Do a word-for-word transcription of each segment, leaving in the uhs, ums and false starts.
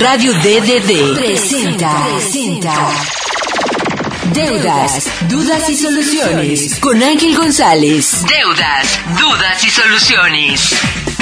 Radio D D D presenta, presenta Deudas, Dudas y Soluciones con Ángel González. Deudas, Dudas y Soluciones.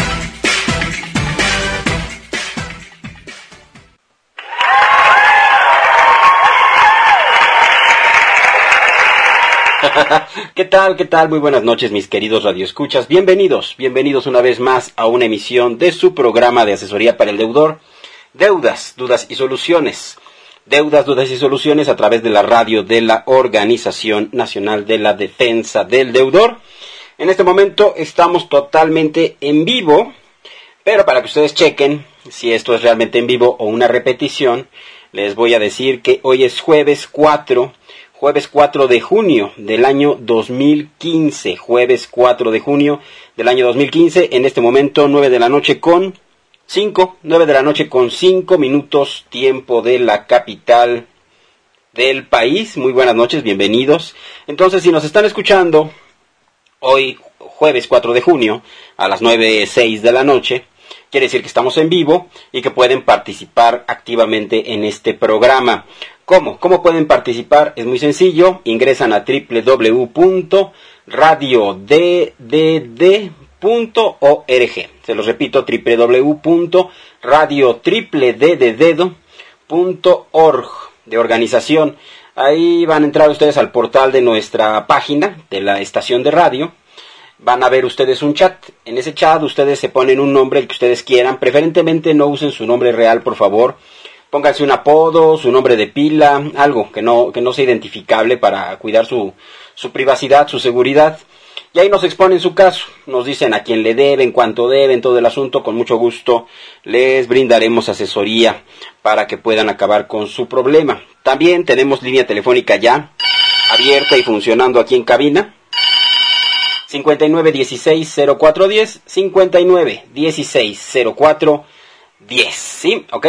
¿Qué tal? ¿Qué tal? Muy buenas noches, mis queridos radioescuchas. Bienvenidos, bienvenidos una vez más a una emisión de su programa de asesoría para el deudor. Deudas, Dudas y Soluciones. Deudas, Dudas y Soluciones a través de la radio de la Organización Nacional de la Defensa del Deudor. En este momento estamos totalmente en vivo, pero para que ustedes chequen si esto es realmente en vivo o una repetición, les voy a decir que hoy es jueves cuatro, jueves cuatro de junio del año dos mil quince, jueves cuatro de junio del año dos mil quince, en este momento nueve de la noche con cinco, nueve de la noche con cinco minutos, tiempo de la capital del país. Muy buenas noches, bienvenidos. Entonces, si nos están escuchando hoy, jueves cuatro de junio, a las nueve seis de la noche, quiere decir que estamos en vivo y que pueden participar activamente en este programa. ¿Cómo? ¿Cómo pueden participar? Es muy sencillo, ingresan a doble u doble u doble u punto radio d d d punto org. Se los repito, doble u doble u doble u punto radio d d d punto org, de organización. Ahí van a entrar ustedes al portal de nuestra página, de la estación de radio. Van a ver ustedes un chat. En ese chat ustedes se ponen un nombre, el que ustedes quieran. Preferentemente no usen su nombre real, por favor. Pónganse un apodo, su nombre de pila, algo que no, que no sea identificable para cuidar su, su privacidad, su seguridad. Y ahí nos exponen su caso, nos dicen a quién le deben, cuánto deben, todo el asunto. Con mucho gusto les brindaremos asesoría para que puedan acabar con su problema. También tenemos línea telefónica ya abierta y funcionando aquí en cabina. cincuenta y nueve dieciséis cero cuatro diez, cincuenta y nueve dieciséis cero cuatro diez, ¿sí? ¿Ok?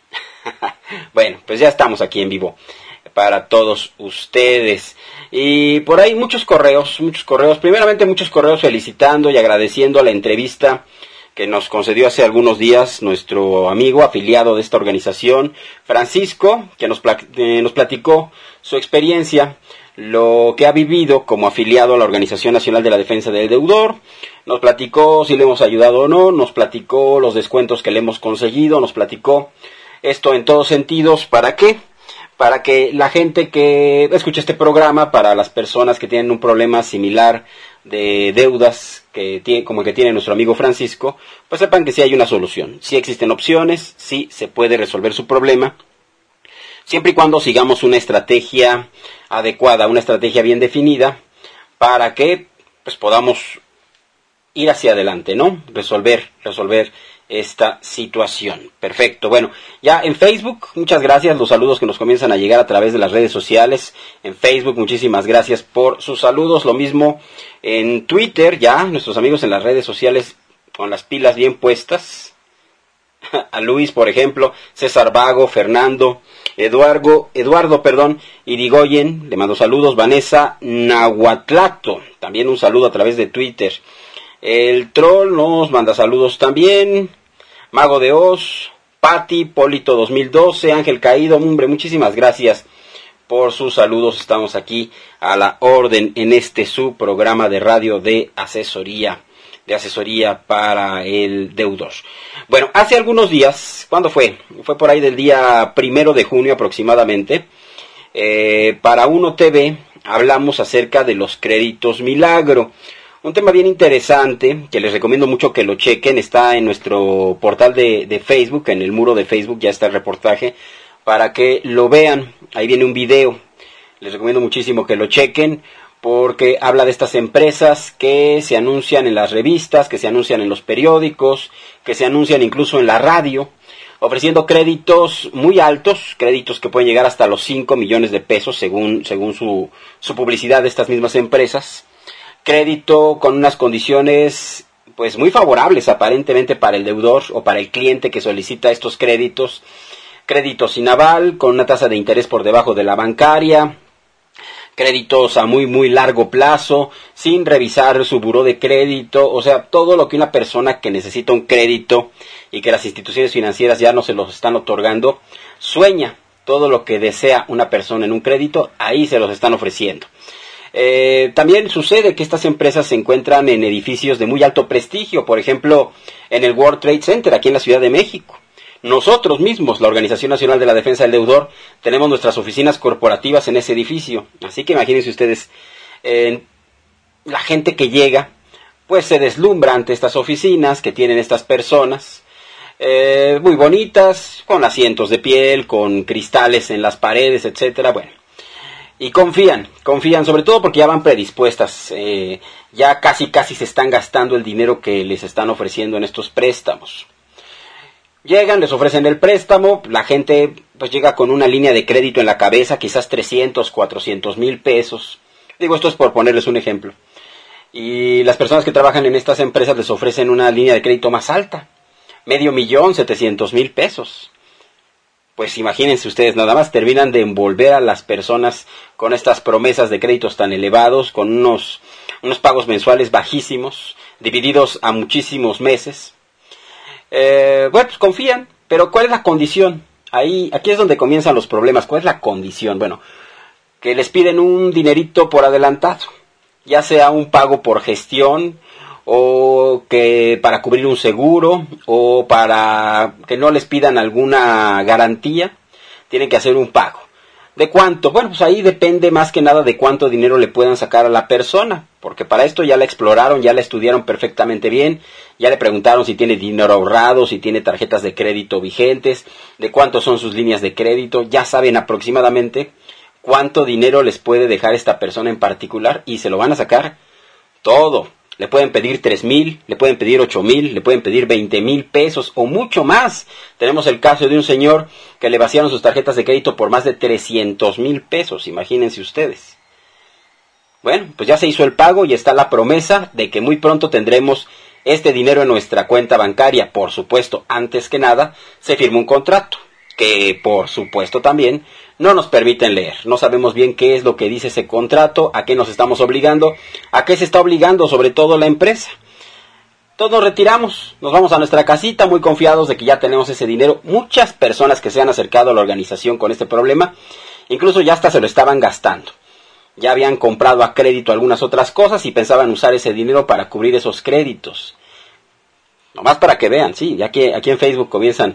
Bueno, pues ya estamos aquí en vivo para todos ustedes. Y por ahí muchos correos, muchos correos. Primeramente muchos correos felicitando y agradeciendo la entrevista que nos concedió hace algunos días nuestro amigo afiliado de esta organización, Francisco, que nos, plat- eh, nos platicó su experiencia, lo que ha vivido como afiliado a la Organización Nacional de la Defensa del Deudor. Nos platicó si le hemos ayudado o no, nos platicó los descuentos que le hemos conseguido, nos platicó esto en todos sentidos. ¿Para qué? Para que la gente que escucha este programa, para las personas que tienen un problema similar de deudas que tiene, como el que tiene nuestro amigo Francisco, pues sepan que sí hay una solución, sí existen opciones, sí se puede resolver su problema, siempre y cuando sigamos una estrategia adecuada, una estrategia bien definida, para que pues podamos ir hacia adelante, ¿no? Resolver, resolver esta situación. Perfecto. Bueno, ya en Facebook, muchas gracias, los saludos que nos comienzan a llegar a través de las redes sociales. En Facebook, muchísimas gracias por sus saludos. Lo mismo en Twitter, ya, nuestros amigos en las redes sociales con las pilas bien puestas. A Luis, por ejemplo, César Vago, Fernando, Eduardo, Eduardo, perdón, Irigoyen, le mando saludos. Vanessa Nahuatlato, también un saludo a través de Twitter. El Troll nos manda saludos también. Mago de Oz, Pati, Polito dos mil doce, Ángel Caído, hombre, muchísimas gracias por sus saludos. Estamos aquí a la orden en este su programa de radio de asesoría, de asesoría para el deudor. Bueno, hace algunos días, ¿cuándo fue? Fue por ahí del día primero de junio aproximadamente, eh, para Uno T V hablamos acerca de los créditos milagro. Un tema bien interesante, que les recomiendo mucho que lo chequen, está en nuestro portal de, de Facebook, en el muro de Facebook ya está el reportaje, para que lo vean. Ahí viene un video, les recomiendo muchísimo que lo chequen, porque habla de estas empresas que se anuncian en las revistas, que se anuncian en los periódicos, que se anuncian incluso en la radio, ofreciendo créditos muy altos, créditos que pueden llegar hasta los cinco millones de pesos según, según su, su publicidad de estas mismas empresas. Crédito con unas condiciones pues muy favorables aparentemente para el deudor o para el cliente que solicita estos créditos. Crédito sin aval, con una tasa de interés por debajo de la bancaria. Créditos a muy muy largo plazo, sin revisar su buró de crédito. O sea, todo lo que una persona que necesita un crédito y que las instituciones financieras ya no se los están otorgando, sueña todo lo que desea una persona en un crédito, ahí se los están ofreciendo. Eh, también sucede que estas empresas se encuentran en edificios de muy alto prestigio, por ejemplo, en el World Trade Center, aquí en la Ciudad de México. Nosotros mismos, la Organización Nacional de la Defensa del Deudor, tenemos nuestras oficinas corporativas en ese edificio. Así que imagínense ustedes, eh, la gente que llega, pues se deslumbra ante estas oficinas que tienen estas personas, eh, muy bonitas, con asientos de piel, con cristales en las paredes, etcétera. Bueno, y confían, confían, sobre todo porque ya van predispuestas, eh, ya casi casi se están gastando el dinero que les están ofreciendo en estos préstamos. Llegan, les ofrecen el préstamo, la gente pues llega con una línea de crédito en la cabeza, quizás trescientos, cuatrocientos mil pesos. Digo, esto es por ponerles un ejemplo. Y las personas que trabajan en estas empresas les ofrecen una línea de crédito más alta, medio millón, setecientos mil pesos. Pues imagínense ustedes, nada más terminan de envolver a las personas con estas promesas de créditos tan elevados, con unos, unos pagos mensuales bajísimos, divididos a muchísimos meses. Eh, bueno, pues confían, pero ¿cuál es la condición? Ahí, aquí es donde comienzan los problemas. ¿Cuál es la condición? Bueno, que les piden un dinerito por adelantado, ya sea un pago por gestión, o que para cubrir un seguro, o para que no les pidan alguna garantía, tienen que hacer un pago. ¿De cuánto? Bueno, pues ahí depende más que nada de cuánto dinero le puedan sacar a la persona, porque para esto ya la exploraron, ya la estudiaron perfectamente bien, ya le preguntaron si tiene dinero ahorrado, si tiene tarjetas de crédito vigentes, de cuánto son sus líneas de crédito, ya saben aproximadamente cuánto dinero les puede dejar esta persona en particular y se lo van a sacar todo. Le pueden pedir tres mil, le pueden pedir ocho mil, le pueden pedir veinte mil pesos o mucho más. Tenemos el caso de un señor que le vaciaron sus tarjetas de crédito por más de trescientos mil pesos, imagínense ustedes. Bueno, pues ya se hizo el pago y está la promesa de que muy pronto tendremos este dinero en nuestra cuenta bancaria. Por supuesto, antes que nada, se firmó un contrato, que por supuesto también no nos permiten leer. No sabemos bien qué es lo que dice ese contrato, a qué nos estamos obligando, a qué se está obligando sobre todo la empresa. Todos nos retiramos, nos vamos a nuestra casita muy confiados de que ya tenemos ese dinero. Muchas personas que se han acercado a la organización con este problema, incluso ya hasta se lo estaban gastando. Ya habían comprado a crédito algunas otras cosas y pensaban usar ese dinero para cubrir esos créditos. Nomás para que vean, sí, ya que aquí en Facebook comienzan...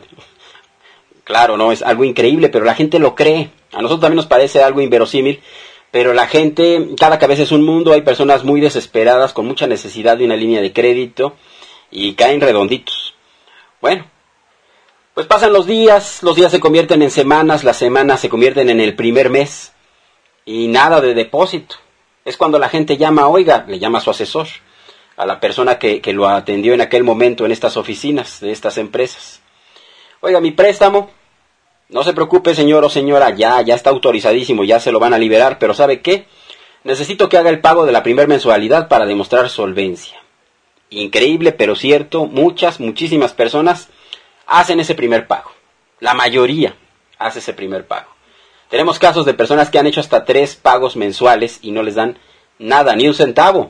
Claro, no, es algo increíble, pero la gente lo cree. A nosotros también nos parece algo inverosímil, pero la gente, cada cabeza es un mundo. Hay personas muy desesperadas, con mucha necesidad de una línea de crédito, y caen redonditos. Bueno, pues pasan los días, los días se convierten en semanas, las semanas se convierten en el primer mes, y nada de depósito. Es cuando la gente llama, oiga, le llama a su asesor, a la persona que, que lo atendió en aquel momento en estas oficinas de estas empresas. Oiga, mi préstamo, no se preocupe señor o señora, ya, ya está autorizadísimo, ya se lo van a liberar, pero ¿sabe qué? Necesito que haga el pago de la primera mensualidad para demostrar solvencia. Increíble, pero cierto, muchas, muchísimas personas hacen ese primer pago. La mayoría hace ese primer pago. Tenemos casos de personas que han hecho hasta tres pagos mensuales y no les dan nada, ni un centavo.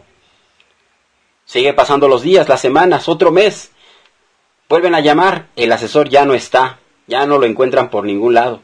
Sigue pasando los días, las semanas, otro mes. Vuelven a llamar, el asesor ya no está, ya no lo encuentran por ningún lado.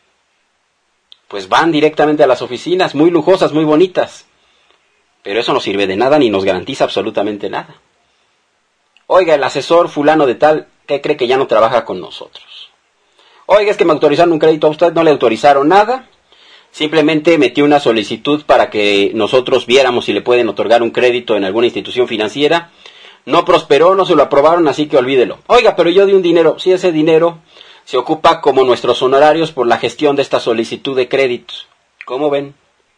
Pues van directamente a las oficinas, muy lujosas, muy bonitas. Pero eso no sirve de nada ni nos garantiza absolutamente nada. Oiga, el asesor fulano de tal, ¿qué cree que ya no trabaja con nosotros? Oiga, es que me autorizaron un crédito a usted, no le autorizaron nada. Simplemente metió una solicitud para que nosotros viéramos si le pueden otorgar un crédito en alguna institución financiera. No prosperó, no se lo aprobaron, así que olvídelo. Oiga, pero yo di un dinero. Sí, ese dinero se ocupa como nuestros honorarios por la gestión de esta solicitud de créditos. ¿Cómo ven?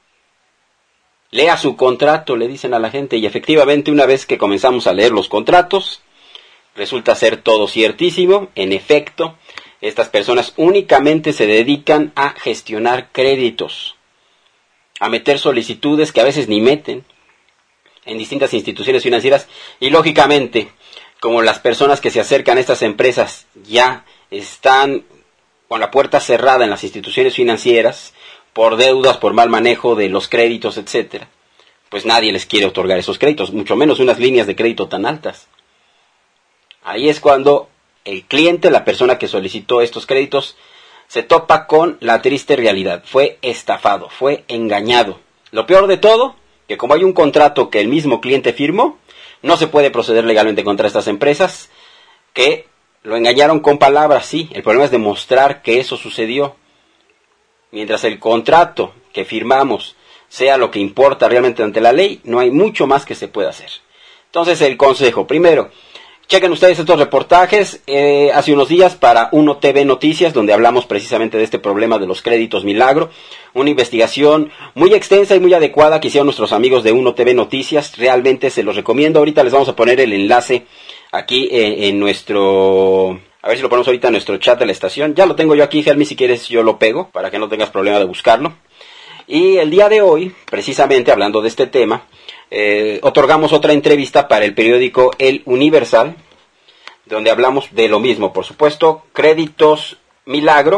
Lea su contrato, le dicen a la gente, y efectivamente una vez que comenzamos a leer los contratos, resulta ser todo ciertísimo. En efecto, estas personas únicamente se dedican a gestionar créditos, a meter solicitudes que a veces ni meten en distintas instituciones financieras, y lógicamente, como las personas que se acercan a estas empresas ya están con la puerta cerrada en las instituciones financieras, por deudas, por mal manejo de los créditos, etcétera, pues nadie les quiere otorgar esos créditos, mucho menos unas líneas de crédito tan altas. Ahí es cuando el cliente, la persona que solicitó estos créditos, se topa con la triste realidad. Fue estafado, fue engañado. Lo peor de todo, que como hay un contrato que el mismo cliente firmó, no se puede proceder legalmente contra estas empresas que lo engañaron con palabras, sí. El problema es demostrar que eso sucedió. Mientras el contrato que firmamos sea lo que importa realmente ante la ley, no hay mucho más que se pueda hacer. Entonces, el consejo, primero, chequen ustedes estos reportajes eh, hace unos días para Uno T V Noticias, donde hablamos precisamente de este problema de los créditos milagro. Una investigación muy extensa y muy adecuada que hicieron nuestros amigos de Uno T V Noticias. Realmente se los recomiendo. Ahorita les vamos a poner el enlace aquí eh, en nuestro... A ver si lo ponemos ahorita en nuestro chat de la estación. Ya lo tengo yo aquí, Helmi, si quieres yo lo pego, para que no tengas problema de buscarlo. Y el día de hoy, precisamente hablando de este tema, eh, otorgamos otra entrevista para el periódico El Universal, donde hablamos de lo mismo, por supuesto, créditos milagro.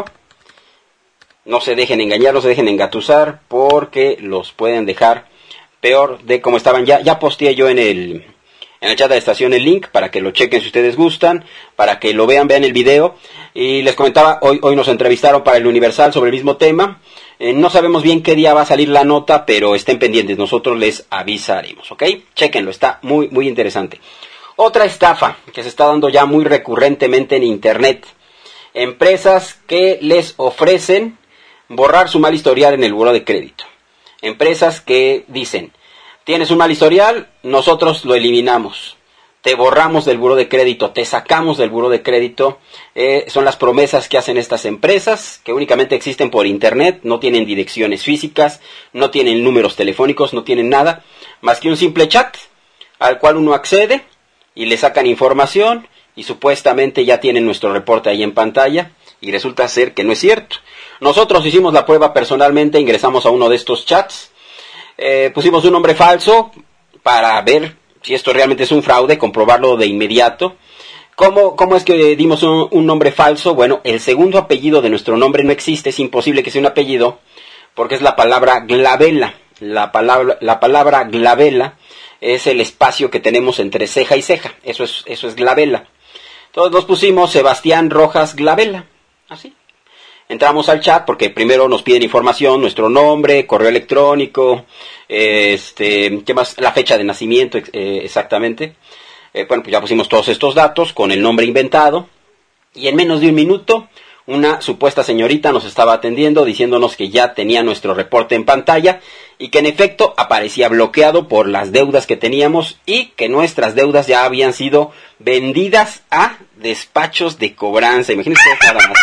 No se dejen engañar, no se dejen engatusar, porque los pueden dejar peor de como estaban. Ya, ya posteé yo en el... en el chat de la estación el link para que lo chequen si ustedes gustan, para que lo vean, vean el video. Y les comentaba, hoy, hoy nos entrevistaron para el Universal sobre el mismo tema. Eh, no sabemos bien qué día va a salir la nota, pero estén pendientes, nosotros les avisaremos, ¿ok? Chequenlo, está muy, muy interesante. Otra estafa que se está dando ya muy recurrentemente en internet. Empresas que les ofrecen borrar su mal historial en el buró de crédito. Empresas que dicen: tienes un mal historial, nosotros lo eliminamos. Te borramos del buró de crédito, te sacamos del buró de crédito. Eh, son las promesas que hacen estas empresas, que únicamente existen por internet, no tienen direcciones físicas, no tienen números telefónicos, no tienen nada, más que un simple chat, al cual uno accede y le sacan información, y supuestamente ya tienen nuestro reporte ahí en pantalla, y resulta ser que no es cierto. Nosotros hicimos la prueba personalmente, ingresamos a uno de estos chats, Eh, pusimos un nombre falso para ver si esto realmente es un fraude, comprobarlo de inmediato. ¿Cómo, cómo es que dimos un, un nombre falso? Bueno, el segundo apellido de nuestro nombre no existe, es imposible que sea un apellido, porque es la palabra glabela. La palabra, la palabra glabela es el espacio que tenemos entre ceja y ceja, eso es, eso es glabela. Entonces nos pusimos Sebastián Rojas Glabela, así. Entramos al chat porque primero nos piden información, nuestro nombre, correo electrónico, eh, este, ¿qué más? La fecha de nacimiento, eh, exactamente. Eh, bueno, pues ya pusimos todos estos datos con el nombre inventado. Y en menos de un minuto, una supuesta señorita nos estaba atendiendo diciéndonos que ya tenía nuestro reporte en pantalla y que en efecto aparecía bloqueado por las deudas que teníamos y que nuestras deudas ya habían sido vendidas a despachos de cobranza. Imagínense nada más.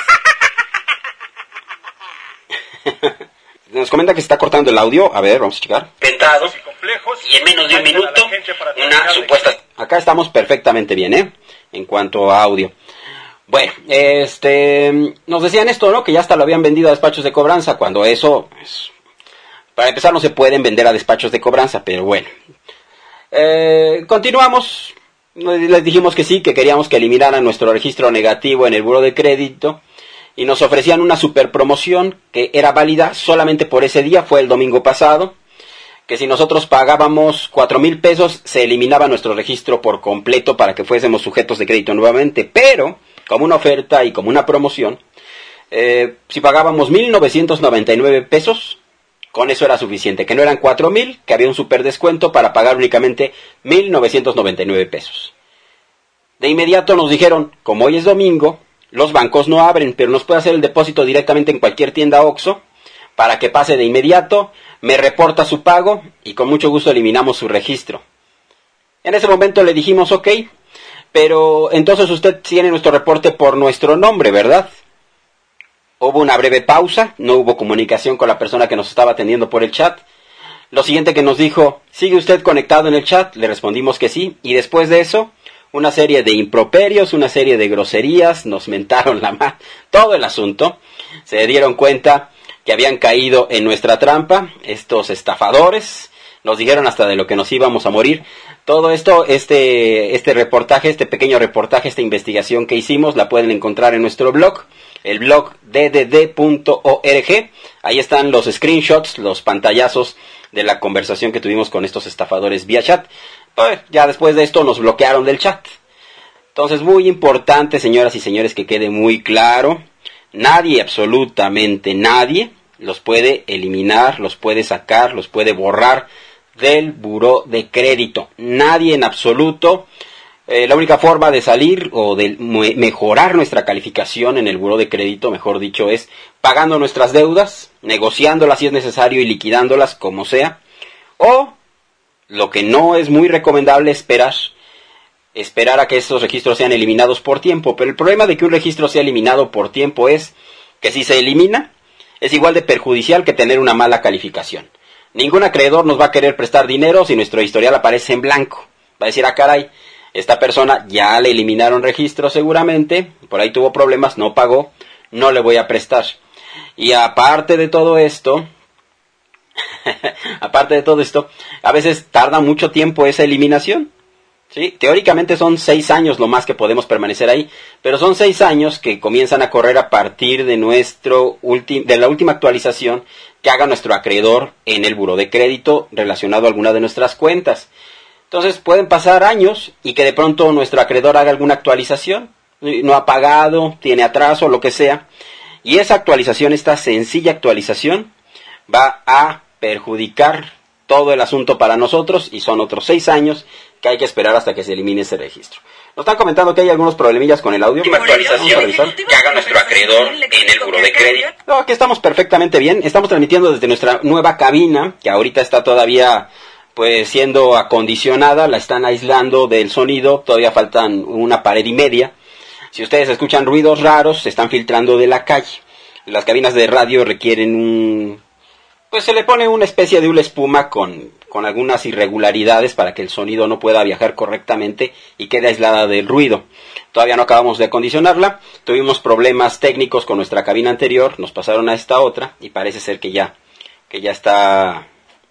Nos comenta que se está cortando el audio. A ver, vamos a checar. Inventado. Y en menos de un minuto, una supuesta... Acá estamos perfectamente bien, ¿eh? En cuanto a audio. Bueno, este... nos decían esto, ¿no? Que ya hasta lo habían vendido a despachos de cobranza, cuando eso... Pues, para empezar, no se pueden vender a despachos de cobranza, pero bueno. Eh, continuamos. Les dijimos que sí, que queríamos que eliminaran nuestro registro negativo en el buró de crédito. Y nos ofrecían una super promoción que era válida solamente por ese día, fue el domingo pasado, que si nosotros pagábamos cuatro mil pesos, se eliminaba nuestro registro por completo para que fuésemos sujetos de crédito nuevamente, pero como una oferta y como una promoción, eh, si pagábamos mil novecientos noventa y nueve pesos, con eso era suficiente, que no eran cuatro mil, que había un super descuento para pagar únicamente mil novecientos noventa y nueve pesos. De inmediato nos dijeron, como hoy es domingo, los bancos no abren, pero nos puede hacer el depósito directamente en cualquier tienda OXXO para que pase de inmediato, me reporta su pago y con mucho gusto eliminamos su registro. En ese momento le dijimos ok, pero entonces usted tiene nuestro reporte por nuestro nombre, ¿verdad? Hubo una breve pausa, no hubo comunicación con la persona que nos estaba atendiendo por el chat. Lo siguiente que nos dijo, ¿sigue usted conectado en el chat? Le respondimos que sí, y después de eso... una serie de improperios, una serie de groserías, nos mentaron la mano, todo el asunto. Se dieron cuenta que habían caído en nuestra trampa, estos estafadores, nos dijeron hasta de lo que nos íbamos a morir. Todo esto, este, este reportaje, este pequeño reportaje, esta investigación que hicimos, la pueden encontrar en nuestro blog, el blog d d d punto org. Ahí están los screenshots, los pantallazos de la conversación que tuvimos con estos estafadores vía chat. Pues ya después de esto nos bloquearon del chat. Entonces, muy importante, señoras y señores, que quede muy claro, nadie, absolutamente nadie, los puede eliminar, los puede sacar, los puede borrar del buró de crédito. Nadie en absoluto. Eh, la única forma de salir o de me- mejorar nuestra calificación en el buró de crédito, mejor dicho, es pagando nuestras deudas, negociándolas si es necesario y liquidándolas como sea. O, lo que no es muy recomendable, esperar, esperar a que estos registros sean eliminados por tiempo. Pero el problema de que un registro sea eliminado por tiempo es que si se elimina, es igual de perjudicial que tener una mala calificación. Ningún acreedor nos va a querer prestar dinero si nuestro historial aparece en blanco. Va a decir, ah, caray, esta persona ya le eliminaron registro seguramente, por ahí tuvo problemas, no pagó, no le voy a prestar. Y aparte de todo esto, aparte de todo esto, a veces tarda mucho tiempo esa eliminación. ¿Sí? Teóricamente son seis años lo más que podemos permanecer ahí, pero son seis años que comienzan a correr a partir de nuestro ulti- de la última actualización que haga nuestro acreedor en el buró de crédito relacionado a alguna de nuestras cuentas. Entonces pueden pasar años y que de pronto nuestro acreedor haga alguna actualización, no ha pagado, tiene atraso, lo que sea, y esa actualización, esta sencilla actualización, va a perjudicar todo el asunto para nosotros y son otros seis años que hay que esperar hasta que se elimine ese registro. Nos están comentando que hay algunos problemillas con el audio. Última actualización que haga nuestro acreedor en el buró de crédito. No, aquí estamos perfectamente bien. Estamos transmitiendo desde nuestra nueva cabina, que ahorita está todavía pues siendo acondicionada, la están aislando del sonido, todavía faltan una pared y media. Si ustedes escuchan ruidos raros, se están filtrando de la calle. Las cabinas de radio requieren un... pues se le pone una especie de una espuma con, con algunas irregularidades para que el sonido no pueda viajar correctamente y quede aislada del ruido. Todavía no acabamos de acondicionarla, tuvimos problemas técnicos con nuestra cabina anterior, nos pasaron a esta otra y parece ser que ya, que ya está...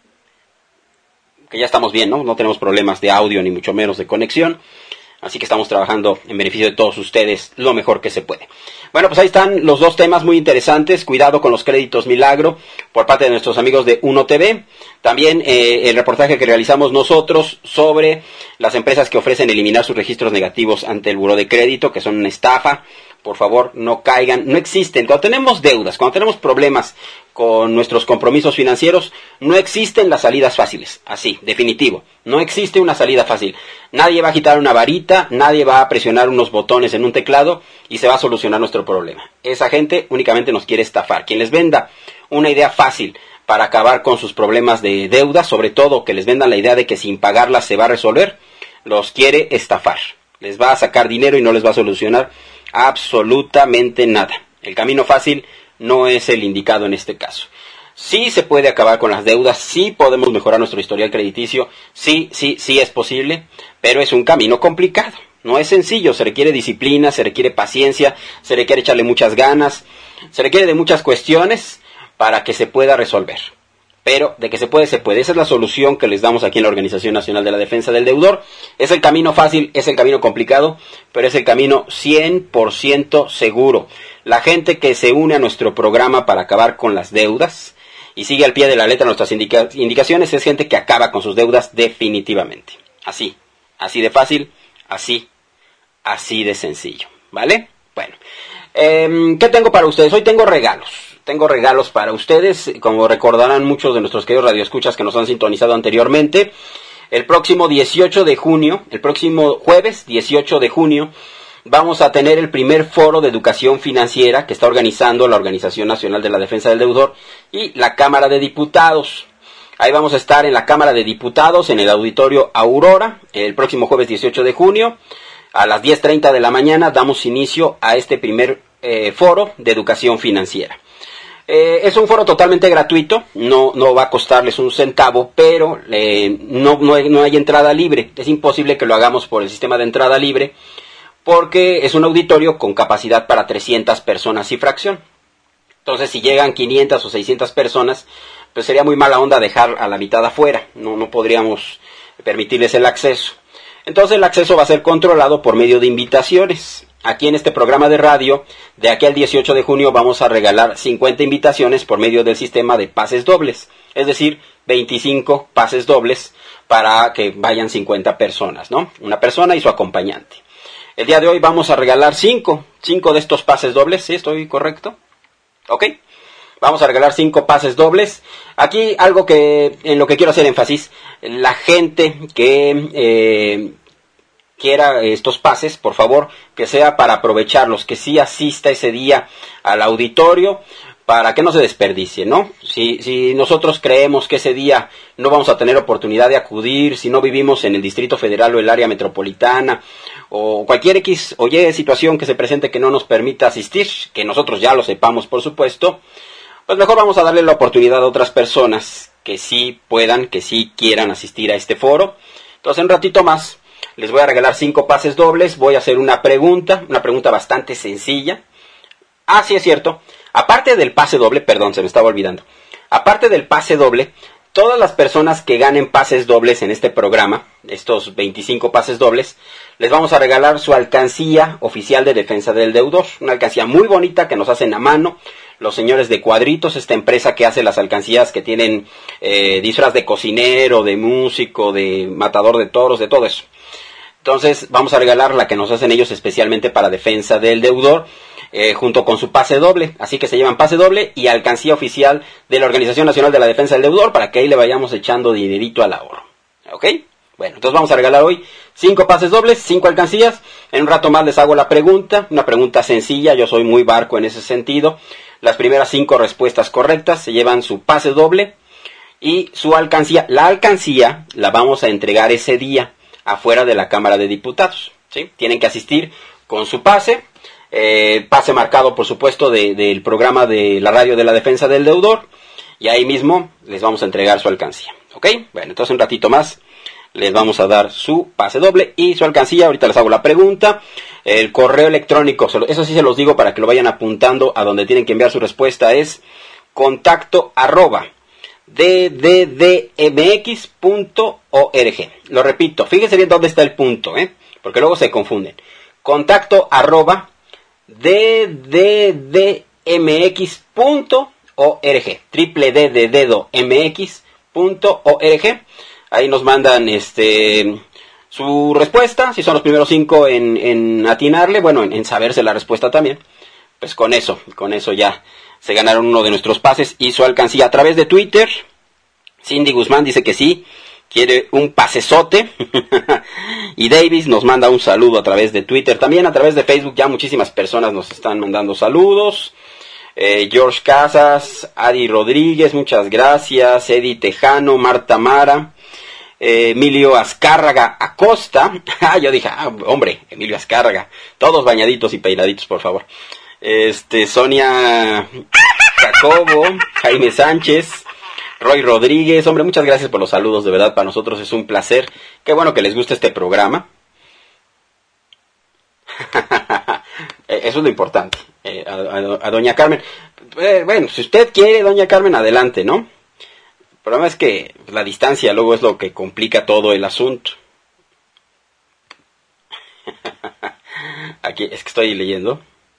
que ya estamos bien, ¿no? No tenemos problemas de audio ni mucho menos de conexión, así que estamos trabajando en beneficio de todos ustedes lo mejor que se puede. Bueno, pues ahí están los dos temas muy interesantes. Cuidado con los créditos milagro por parte de nuestros amigos de Uno T V. También eh, el reportaje que realizamos nosotros sobre las empresas que ofrecen eliminar sus registros negativos ante el buró de crédito, que son una estafa. Por favor, no caigan, no existen. Cuando tenemos deudas, cuando tenemos problemas con nuestros compromisos financieros, no existen las salidas fáciles. Así, definitivo. No existe una salida fácil. Nadie va a agitar una varita, nadie va a presionar unos botones en un teclado y se va a solucionar nuestro problema. Esa gente únicamente nos quiere estafar. Quien les venda una idea fácil para acabar con sus problemas de deuda, sobre todo que les vendan la idea de que sin pagarlas se va a resolver, los quiere estafar. Les va a sacar dinero y no les va a solucionar absolutamente nada. El camino fácil no es el indicado en este caso. Sí se puede acabar con las deudas, sí podemos mejorar nuestro historial crediticio, sí, sí, sí es posible, pero es un camino complicado. No es sencillo, se requiere disciplina, se requiere paciencia, se requiere echarle muchas ganas, se requiere de muchas cuestiones para que se pueda resolver. Pero de que se puede, se puede. Esa es la solución que les damos aquí en la Organización Nacional de la Defensa del Deudor. Es el camino fácil, es el camino complicado, pero es el camino cien por ciento seguro. La gente que se une a nuestro programa para acabar con las deudas y sigue al pie de la letra nuestras indica- indicaciones es gente que acaba con sus deudas definitivamente. Así, así de fácil, así, así de sencillo. ¿Vale? Bueno, eh, ¿qué tengo para ustedes? Hoy tengo regalos. Tengo regalos para ustedes, como recordarán muchos de nuestros queridos radioescuchas que nos han sintonizado anteriormente. El próximo dieciocho de junio, el próximo jueves dieciocho de junio, vamos a tener el primer foro de educación financiera que está organizando la Organización Nacional de la Defensa del Deudor y la Cámara de Diputados. Ahí vamos a estar en la Cámara de Diputados, en el Auditorio Aurora, el próximo jueves dieciocho de junio. A las diez treinta de la mañana damos inicio a este primer eh, foro de educación financiera. Eh, es un foro totalmente gratuito, no, no va a costarles un centavo, pero eh, no, no, hay, no hay entrada libre. Es imposible que lo hagamos por el sistema de entrada libre, porque es un auditorio con capacidad para trescientas personas y fracción. Entonces, si llegan quinientas o seiscientas personas, pues sería muy mala onda dejar a la mitad afuera, no, no podríamos permitirles el acceso. Entonces, el acceso va a ser controlado por medio de invitaciones. Aquí en este programa de radio, de aquí al dieciocho de junio vamos a regalar cincuenta invitaciones por medio del sistema de pases dobles. Es decir, veinticinco pases dobles para que vayan cincuenta personas, ¿no? Una persona y su acompañante. El día de hoy vamos a regalar cinco, cinco de estos pases dobles, ¿sí? ¿Estoy correcto? ¿Ok? Vamos a regalar cinco pases dobles. Aquí algo que en lo que quiero hacer énfasis, la gente que eh, quiera estos pases, por favor, que sea para aprovecharlos, que sí asista ese día al auditorio, para que no se desperdicie, ¿no? Si, si nosotros creemos que ese día no vamos a tener oportunidad de acudir, si no vivimos en el Distrito Federal o el área metropolitana, o cualquier X o Y situación que se presente que no nos permita asistir, que nosotros ya lo sepamos, por supuesto, pues mejor vamos a darle la oportunidad a otras personas que sí puedan, que sí quieran asistir a este foro. Entonces, en un ratito más, les voy a regalar cinco pases dobles, voy a hacer una pregunta, una pregunta bastante sencilla. Ah, sí, es cierto. Aparte del pase doble, perdón, se me estaba olvidando. Aparte del pase doble, todas las personas que ganen pases dobles en este programa, estos veinticinco pases dobles, les vamos a regalar su alcancía oficial de defensa del deudor. Una alcancía muy bonita que nos hacen a mano los señores de Cuadritos, esta empresa que hace las alcancías que tienen eh, disfraz de cocinero, de músico, de matador de toros, de todo eso. Entonces vamos a regalar la que nos hacen ellos especialmente para defensa del deudor, eh, junto con su pase doble. Así que se llevan pase doble y alcancía oficial de la Organización Nacional de la Defensa del Deudor, para que ahí le vayamos echando dinerito al ahorro. ¿Ok? Bueno, entonces vamos a regalar hoy cinco pases dobles, cinco alcancías. En un rato más les hago la pregunta, una pregunta sencilla, yo soy muy barco en ese sentido. Las primeras cinco respuestas correctas se llevan su pase doble y su alcancía. La alcancía la vamos a entregar ese día afuera de la Cámara de Diputados, ¿sí? Tienen que asistir con su pase, eh, pase marcado por supuesto de, del programa de la radio de la defensa del deudor, y ahí mismo les vamos a entregar su alcancía, ¿ok? Bueno, entonces un ratito más les vamos a dar su pase doble y su alcancía. Ahorita les hago la pregunta. El correo electrónico, eso sí se los digo para que lo vayan apuntando a donde tienen que enviar su respuesta, es contacto arroba d d d m x punto org. Lo repito, fíjense bien dónde está el punto, ¿eh? Porque luego se confunden. Contacto arroba d d d m x punto org. Triple D de dedo mx punto org. Ahí nos mandan este su respuesta, si son los primeros cinco en, en atinarle, bueno, en, en saberse la respuesta también. Pues con eso, con eso ya se ganaron uno de nuestros pases y su alcancía. A través de Twitter, Cindy Guzmán dice que sí, quiere un pasesote. Y Davis nos manda un saludo a través de Twitter. También a través de Facebook ya muchísimas personas nos están mandando saludos. Eh, George Casas, Adi Rodríguez, muchas gracias. Eddie Tejano, Marta Mara, eh, Emilio Azcárraga Acosta. Ah, yo dije, ah, hombre, Emilio Azcárraga. Todos bañaditos y peinaditos, por favor. Este, Sonia Jacobo, Jaime Sánchez, Roy Rodríguez. Hombre, muchas gracias por los saludos, de verdad, para nosotros es un placer. Qué bueno que les guste este programa. Eso es lo importante. Eh, a, a, a doña Carmen, eh, bueno, si usted quiere, doña Carmen, adelante, ¿no? El problema es que la distancia luego es lo que complica todo el asunto. Aquí, es que estoy leyendo.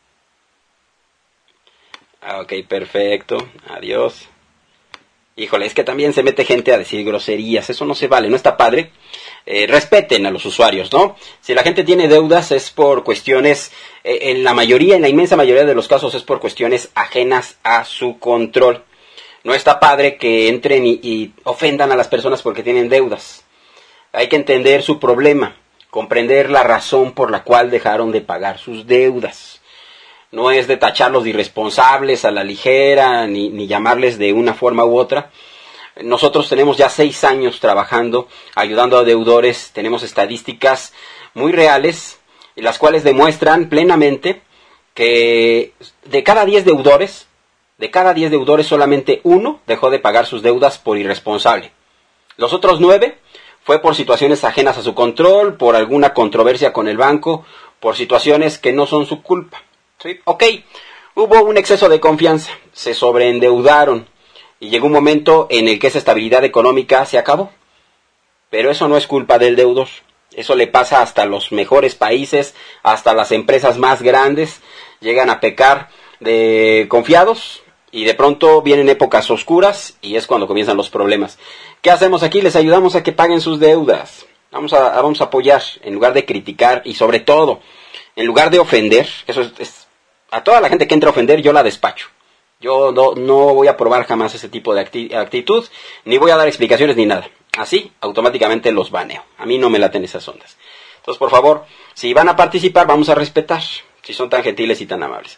Ok, perfecto, adiós. Híjole, es que también se mete gente a decir groserías, eso no se vale, no está padre. Eh, respeten a los usuarios, ¿no? Si la gente tiene deudas es por cuestiones, eh, en la mayoría, en la inmensa mayoría de los casos es por cuestiones ajenas a su control. No está padre que entren y, y ofendan a las personas porque tienen deudas. Hay que entender su problema, comprender la razón por la cual dejaron de pagar sus deudas. No es de tacharlos de irresponsables a la ligera, ni, ni llamarles de una forma u otra. Nosotros tenemos ya seis años trabajando, ayudando a deudores, tenemos estadísticas muy reales, las cuales demuestran plenamente que de cada diez deudores, de cada diez deudores solamente uno dejó de pagar sus deudas por irresponsable. Los otros nueve fue por situaciones ajenas a su control, por alguna controversia con el banco, por situaciones que no son su culpa. ¿Sí? Ok, hubo un exceso de confianza, se sobreendeudaron y llegó un momento en el que esa estabilidad económica se acabó. Pero eso no es culpa del deudor, eso le pasa hasta los mejores países, hasta las empresas más grandes, llegan a pecar de confiados y de pronto vienen épocas oscuras y es cuando comienzan los problemas. ¿Qué hacemos aquí? Les ayudamos a que paguen sus deudas, vamos a, vamos a apoyar en lugar de criticar y sobre todo en lugar de ofender, eso es, es a toda la gente que entra a ofender, yo la despacho. Yo no, no voy a aprobar jamás ese tipo de acti- actitud, ni voy a dar explicaciones ni nada. Así, automáticamente los baneo. A mí no me laten esas ondas. Entonces, por favor, si van a participar, vamos a respetar, si son tan gentiles y tan amables.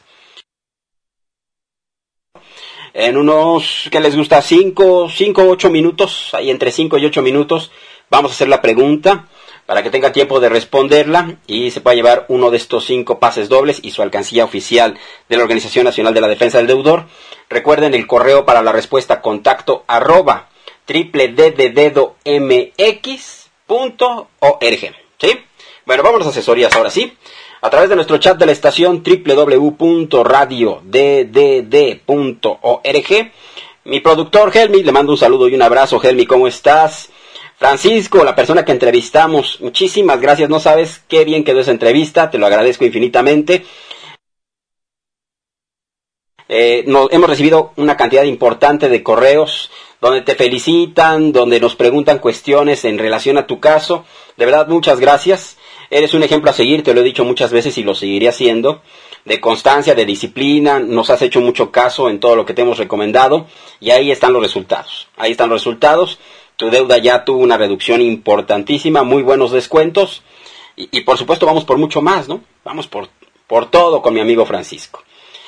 En unos, ¿qué les gusta? cinco, cinco, ocho minutos, ahí entre cinco y ocho minutos, vamos a hacer la pregunta para que tenga tiempo de responderla y se pueda llevar uno de estos cinco pases dobles y su alcancía oficial de la Organización Nacional de la Defensa del Deudor. Recuerden el correo para la respuesta, contacto arroba triple d de dedo mx punto org. ¿Sí? Bueno, vámonos a asesorías ahora sí. A través de nuestro chat de la estación doble u doble u doble u punto radio d d d punto org. Mi productor Helmi, le mando un saludo y un abrazo. Helmi, ¿cómo estás? Francisco, la persona que entrevistamos, muchísimas gracias. No sabes qué bien quedó esa entrevista, te lo agradezco infinitamente. Eh, nos, hemos recibido una cantidad importante de correos donde te felicitan, donde nos preguntan cuestiones en relación a tu caso. De verdad, muchas gracias. Eres un ejemplo a seguir, te lo he dicho muchas veces y lo seguiré haciendo. De constancia, de disciplina, nos has hecho mucho caso en todo lo que te hemos recomendado y ahí están los resultados. Ahí están los resultados. Tu deuda ya tuvo una reducción importantísima, muy buenos descuentos y, y por supuesto vamos por mucho más, ¿no? Vamos por, por todo con mi amigo Francisco.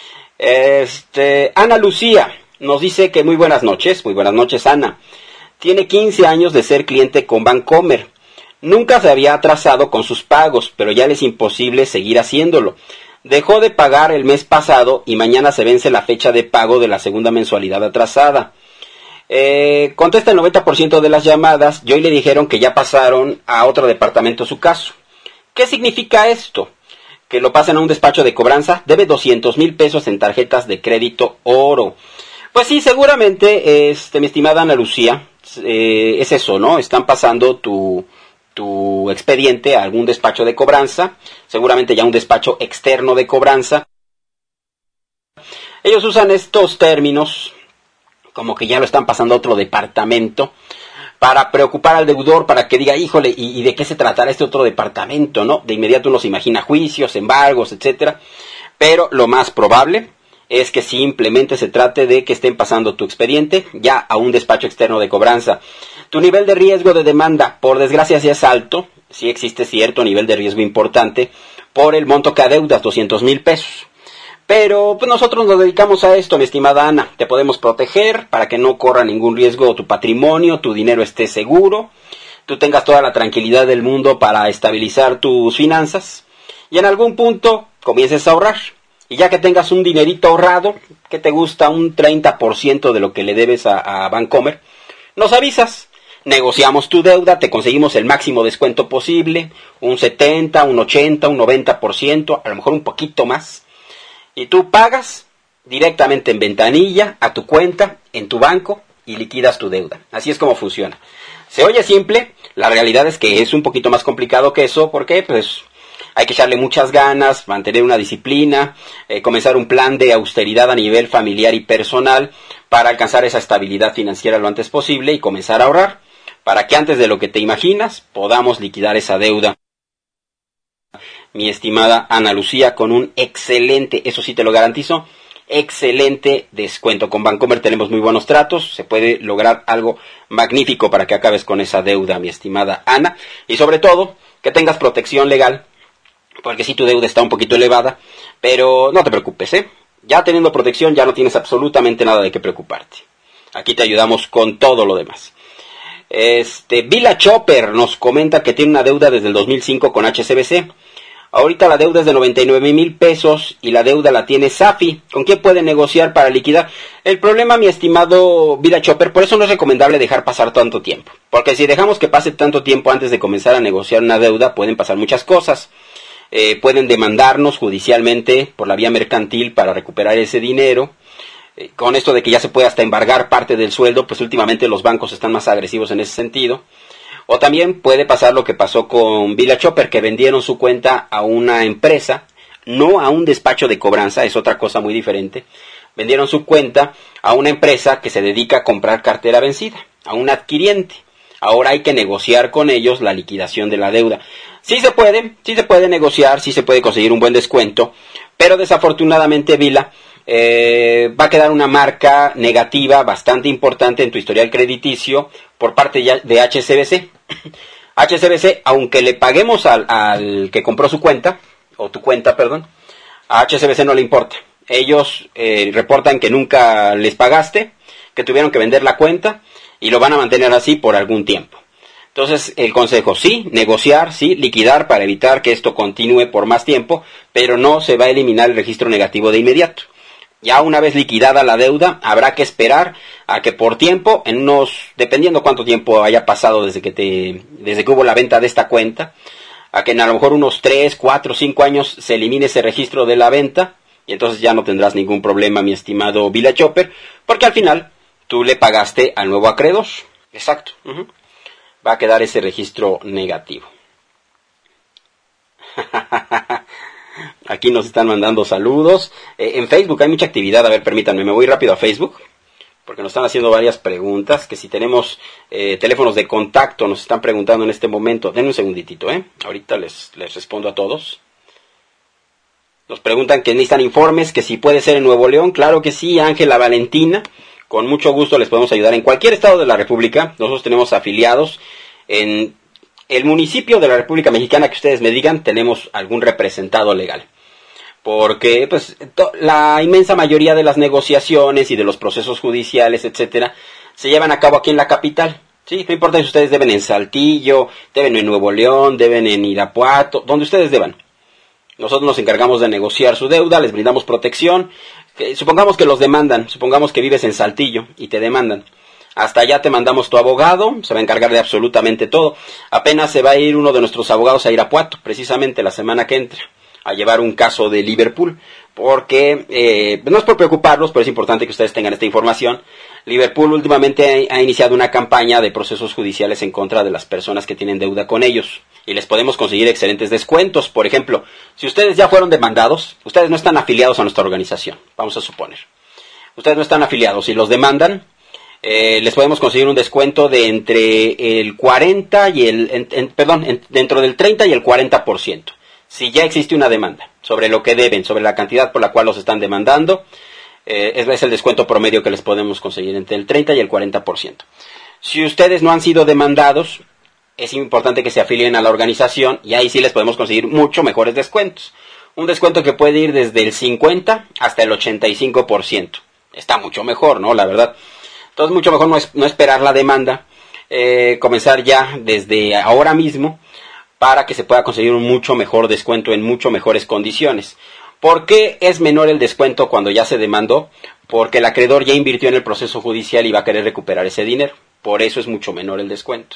Este, Ana Lucía nos dice que muy buenas noches, muy buenas noches Ana. Tiene quince años de ser cliente con Bancomer. Nunca se había atrasado con sus pagos, pero ya le es imposible seguir haciéndolo. Dejó de pagar el mes pasado y mañana se vence la fecha de pago de la segunda mensualidad atrasada. Eh, contesta el noventa por ciento de las llamadas y hoy le dijeron que ya pasaron a otro departamento su caso. ¿Qué significa esto? Que lo pasen a un despacho de cobranza, debe doscientos mil pesos en tarjetas de crédito oro. Pues sí, seguramente, este, mi estimada Ana Lucía, eh, es eso, ¿no? Están pasando tu, tu expediente a algún despacho de cobranza, seguramente ya un despacho externo de cobranza. Ellos usan estos términos como que ya lo están pasando a otro departamento, para preocupar al deudor, para que diga, híjole, ¿y, y de qué se tratará este otro departamento, no? De inmediato uno se imagina juicios, embargos, etcétera. Pero lo más probable es que simplemente se trate de que estén pasando tu expediente ya a un despacho externo de cobranza. Tu nivel de riesgo de demanda, por desgracia, sí es alto, sí existe cierto nivel de riesgo importante por el monto que adeudas, doscientos mil pesos. Pero pues nosotros nos dedicamos a esto, mi estimada Ana. Te podemos proteger para que no corra ningún riesgo tu patrimonio, tu dinero esté seguro, tú tengas toda la tranquilidad del mundo para estabilizar tus finanzas y en algún punto comiences a ahorrar. Y ya que tengas un dinerito ahorrado, que te gusta un treinta por ciento de lo que le debes a, a Bancomer, nos avisas. Negociamos tu deuda, te conseguimos el máximo descuento posible, un setenta, un ochenta, un noventa por ciento, a lo mejor un poquito más. Y tú pagas directamente en ventanilla, a tu cuenta, en tu banco, y liquidas tu deuda. Así es como funciona. Se oye simple, la realidad es que es un poquito más complicado que eso, porque pues hay que echarle muchas ganas, mantener una disciplina, eh, comenzar un plan de austeridad a nivel familiar y personal, para alcanzar esa estabilidad financiera lo antes posible y comenzar a ahorrar, para que antes de lo que te imaginas, podamos liquidar esa deuda. Mi estimada Ana Lucía, con un excelente, eso sí te lo garantizo, excelente descuento. Con Bancomer tenemos muy buenos tratos, se puede lograr algo magnífico para que acabes con esa deuda, mi estimada Ana, y sobre todo, que tengas protección legal, porque sí tu deuda está un poquito elevada, pero no te preocupes, ¿eh? Ya teniendo protección ya no tienes absolutamente nada de qué preocuparte. Aquí te ayudamos con todo lo demás. Este, Vila Chopper nos comenta que tiene una deuda desde el dos mil cinco con H S B C. Ahorita la deuda es de noventa y nueve mil pesos y la deuda la tiene Safi. ¿Con quién puede negociar para liquidar? El problema, mi estimado Vila Chopper, por eso no es recomendable dejar pasar tanto tiempo. Porque si dejamos que pase tanto tiempo antes de comenzar a negociar una deuda, pueden pasar muchas cosas. Eh, pueden demandarnos judicialmente por la vía mercantil para recuperar ese dinero. Eh, con esto de que ya se puede hasta embargar parte del sueldo, pues últimamente los bancos están más agresivos en ese sentido. O también puede pasar lo que pasó con Vila Chopper, que vendieron su cuenta a una empresa, no a un despacho de cobranza, es otra cosa muy diferente. Vendieron su cuenta a una empresa que se dedica a comprar cartera vencida, a un adquiriente. Ahora hay que negociar con ellos la liquidación de la deuda. Sí se puede, sí se puede negociar, sí se puede conseguir un buen descuento, pero desafortunadamente, Vila, eh, va a quedar una marca negativa bastante importante en tu historial crediticio por parte de H S B C. H S B C, aunque le paguemos al, al que compró su cuenta, o tu cuenta, perdón, a H S B C no le importa. Ellos eh, reportan que nunca les pagaste, que tuvieron que vender la cuenta y lo van a mantener así por algún tiempo. Entonces, el consejo, sí, negociar, sí, liquidar para evitar que esto continúe por más tiempo, pero no se va a eliminar el registro negativo de inmediato. Ya una vez liquidada la deuda, habrá que esperar a que por tiempo, en unos, dependiendo cuánto tiempo haya pasado desde que te, desde que hubo la venta de esta cuenta, a que en a lo mejor unos tres, cuatro, cinco años se elimine ese registro de la venta, y entonces ya no tendrás ningún problema, mi estimado Vila Chopper, porque al final tú le pagaste al nuevo acreedor. Exacto. Uh-huh. Va a quedar ese registro negativo. Aquí nos están mandando saludos. Eh, en Facebook hay mucha actividad. A ver, permítanme, me voy rápido a Facebook, porque nos están haciendo varias preguntas, que si tenemos eh, teléfonos de contacto, nos están preguntando en este momento. Denme un segunditito, ¿eh? Ahorita les, les respondo a todos. Nos preguntan que necesitan informes, que si puede ser en Nuevo León. Claro que sí, Ángela Valentina. Con mucho gusto les podemos ayudar en cualquier estado de la República. Nosotros tenemos afiliados en el municipio de la República Mexicana que ustedes me digan, tenemos algún representado legal. Porque pues to- la inmensa mayoría de las negociaciones y de los procesos judiciales, etcétera, se llevan a cabo aquí en la capital. Sí, no importa si ustedes deben en Saltillo, deben en Nuevo León, deben en Irapuato, donde ustedes deban. Nosotros nos encargamos de negociar su deuda, les brindamos protección. Que, supongamos que los demandan, supongamos que vives en Saltillo y te demandan. Hasta allá te mandamos tu abogado, se va a encargar de absolutamente todo. Apenas se va a ir uno de nuestros abogados a Irapuato, precisamente la semana que entra, a llevar un caso de Liverpool. Porque, eh, no es por preocuparlos, pero es importante que ustedes tengan esta información. Liverpool últimamente ha iniciado una campaña de procesos judiciales en contra de las personas que tienen deuda con ellos. Y les podemos conseguir excelentes descuentos. Por ejemplo, si ustedes ya fueron demandados, ustedes no están afiliados a nuestra organización, vamos a suponer. Ustedes no están afiliados y los demandan, eh, les podemos conseguir un descuento de entre el cuarenta y el, en, en, perdón, en, dentro del treinta y el cuarenta por ciento. Si ya existe una demanda sobre lo que deben, sobre la cantidad por la cual los están demandando, eh, es, es el descuento promedio que les podemos conseguir entre el treinta y el cuarenta por ciento. Si ustedes no han sido demandados, es importante que se afilien a la organización y ahí sí les podemos conseguir mucho mejores descuentos. Un descuento que puede ir desde el cincuenta hasta el ochenta y cinco por ciento. Está mucho mejor, ¿no? La verdad. Entonces, mucho mejor no, es, no esperar la demanda, eh, comenzar ya desde ahora mismo para que se pueda conseguir un mucho mejor descuento en mucho mejores condiciones. ¿Por qué es menor el descuento cuando ya se demandó? Porque el acreedor ya invirtió en el proceso judicial y va a querer recuperar ese dinero. Por eso es mucho menor el descuento.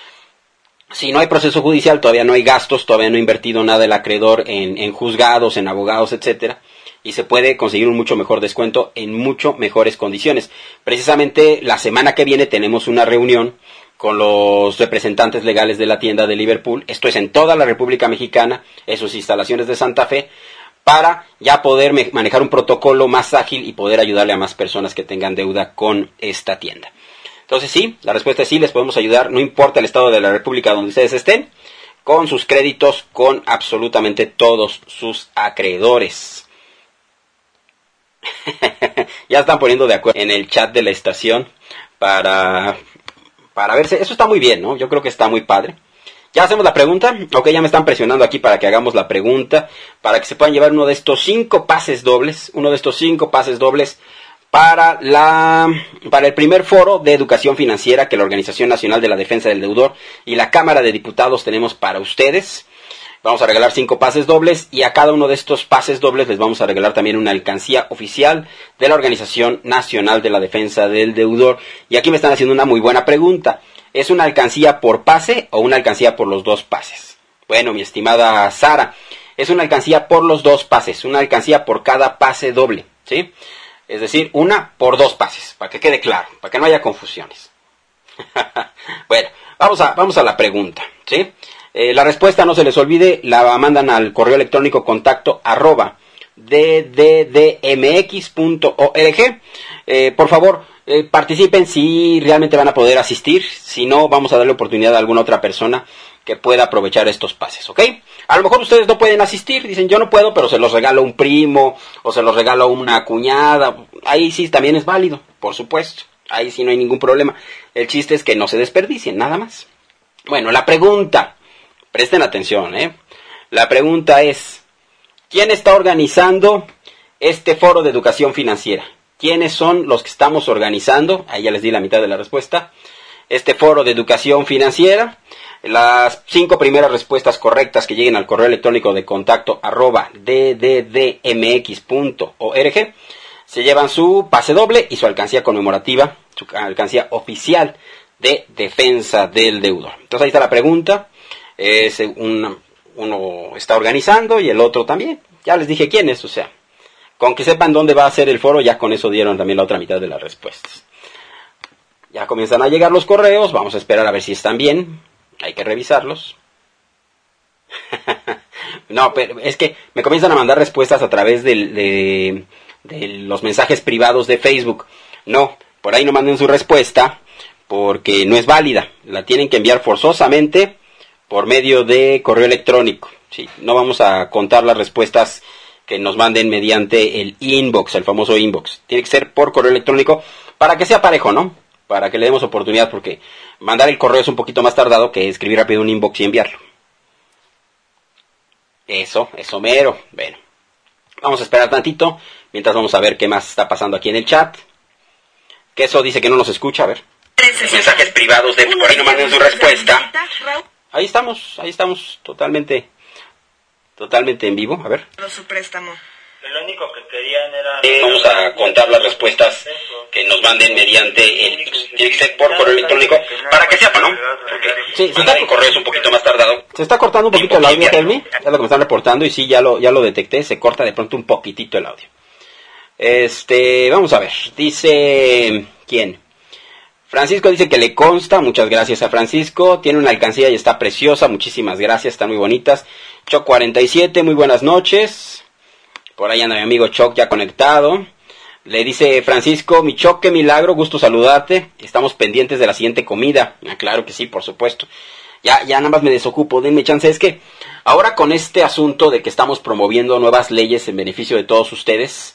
Si no hay proceso judicial, todavía no hay gastos, todavía no ha invertido nada el acreedor en, en juzgados, en abogados, etcétera, y se puede conseguir un mucho mejor descuento en mucho mejores condiciones. Precisamente la semana que viene tenemos una reunión con los representantes legales de la tienda de Liverpool, esto es en toda la República Mexicana, en sus instalaciones de Santa Fe, para ya poder me- manejar un protocolo más ágil y poder ayudarle a más personas que tengan deuda con esta tienda. Entonces sí, la respuesta es sí, les podemos ayudar, no importa el estado de la República donde ustedes estén, con sus créditos, con absolutamente todos sus acreedores. Ya están poniendo de acuerdo en el chat de la estación para, para verse, eso está muy bien, ¿no? Yo creo que está muy padre. ¿Ya hacemos la pregunta? Ok, ya me están presionando aquí para que hagamos la pregunta, para que se puedan llevar uno de estos cinco pases dobles, uno de estos cinco pases dobles, para la para el primer foro de educación financiera que la Organización Nacional de la Defensa del Deudor y la Cámara de Diputados tenemos para ustedes. Vamos a regalar cinco pases dobles y a cada uno de estos pases dobles les vamos a regalar también una alcancía oficial de la Organización Nacional de la Defensa del Deudor. Y aquí me están haciendo una muy buena pregunta. ¿Es una alcancía por pase o una alcancía por los dos pases? Bueno, mi estimada Sara, es una alcancía por los dos pases, una alcancía por cada pase doble, ¿sí? Es decir, una por dos pases, para que quede claro, para que no haya confusiones. Bueno, vamos a, vamos a la pregunta, ¿sí? Eh, la respuesta, no se les olvide, la mandan al correo electrónico contacto arroba d d d m x punto org. Eh, por favor, eh, participen si realmente van a poder asistir. Si no, vamos a darle oportunidad a alguna otra persona que pueda aprovechar estos pases, ¿ok? A lo mejor ustedes no pueden asistir, dicen yo no puedo, pero se los regalo a un primo, o se los regalo a una cuñada, ahí sí también es válido, por supuesto, ahí sí no hay ningún problema. El chiste es que no se desperdicien, nada más. Bueno, la pregunta, presten atención, ¿eh? La pregunta es, ¿quién está organizando este foro de educación financiera? ¿Quiénes son los que estamos organizando? Ahí ya les di la mitad de la respuesta. Este foro de educación financiera. Las cinco primeras respuestas correctas que lleguen al correo electrónico de contacto arroba d d d m x punto org se llevan su pase doble y su alcancía conmemorativa, su alcancía oficial de defensa del deudor. Entonces ahí está la pregunta. Es un, uno está organizando y el otro también. Ya les dije quién es, o sea, con que sepan dónde va a ser el foro, ya con eso dieron también la otra mitad de las respuestas. Ya comienzan a llegar los correos, vamos a esperar a ver si están bien, hay que revisarlos. No, pero es que me comienzan a mandar respuestas a través de, de, de los mensajes privados de Facebook. No, por ahí no manden su respuesta, porque no es válida, la tienen que enviar forzosamente por medio de correo electrónico. Sí, no vamos a contar las respuestas que nos manden mediante el inbox, el famoso inbox. Tiene que ser por correo electrónico para que sea parejo, ¿no? Para que le demos oportunidad, porque mandar el correo es un poquito más tardado que escribir rápido un inbox y enviarlo. Eso, eso mero. Bueno, vamos a esperar tantito, mientras vamos a ver qué más está pasando aquí en el chat. Que eso dice que no nos escucha, a ver. Mensajes privados de por ahí no manden su respuesta. Ahí estamos, ahí estamos, totalmente... Totalmente en vivo, a ver. Su préstamo. Lo único que querían era... Eh, vamos a contar las respuestas que nos manden mediante el... Tiene que ser por correo electrónico, para que sepa, ¿no? Porque sí, se está el correo es un poquito más tardado. Se está cortando un poquito el audio, Helmi. Es lo que me están reportando y sí, ya lo, ya lo detecté. Se corta de pronto un poquitito el audio. Este, vamos a ver. Dice... ¿Quién? Francisco dice que le consta, muchas gracias a Francisco, tiene una alcancía y está preciosa, muchísimas gracias, están muy bonitas. Choc cuarenta y siete, muy buenas noches, por ahí anda mi amigo Choc ya conectado. Le dice Francisco, mi Choc, qué milagro, gusto saludarte, estamos pendientes de la siguiente comida. Ah, claro que sí, por supuesto. Ya, ya nada más me desocupo, denme chance, es que ahora con este asunto de que estamos promoviendo nuevas leyes en beneficio de todos ustedes,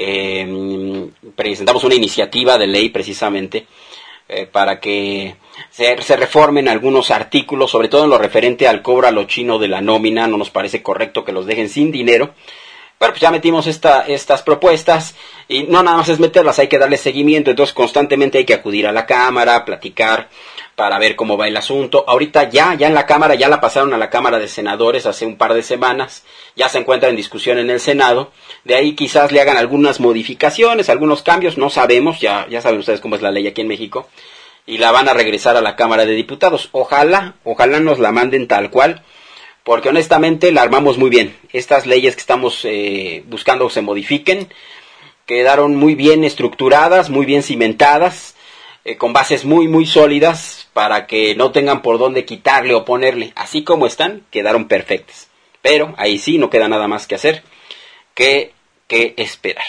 eh, presentamos una iniciativa de ley precisamente, Eh, para que se, se reformen algunos artículos, sobre todo en lo referente al cobro a lo chino de la nómina. No nos parece correcto que los dejen sin dinero. Pero pues ya metimos esta, estas propuestas y no nada más es meterlas, hay que darle seguimiento. Entonces constantemente hay que acudir a la Cámara, platicar para ver cómo va el asunto. Ahorita ya, ya en la Cámara, ya la pasaron a la Cámara de Senadores hace un par de semanas. Ya se encuentra en discusión en el Senado. De ahí quizás le hagan algunas modificaciones, algunos cambios, no sabemos. Ya, ya saben ustedes cómo es la ley aquí en México. Y la van a regresar a la Cámara de Diputados. Ojalá, ojalá nos la manden tal cual. Porque honestamente la armamos muy bien. Estas leyes que estamos eh, buscando se modifiquen. Quedaron muy bien estructuradas, muy bien cimentadas. Eh, con bases muy, muy sólidas. Para que no tengan por dónde quitarle o ponerle. Así como están, quedaron perfectas. Pero ahí sí no queda nada más que hacer. Que, que esperar.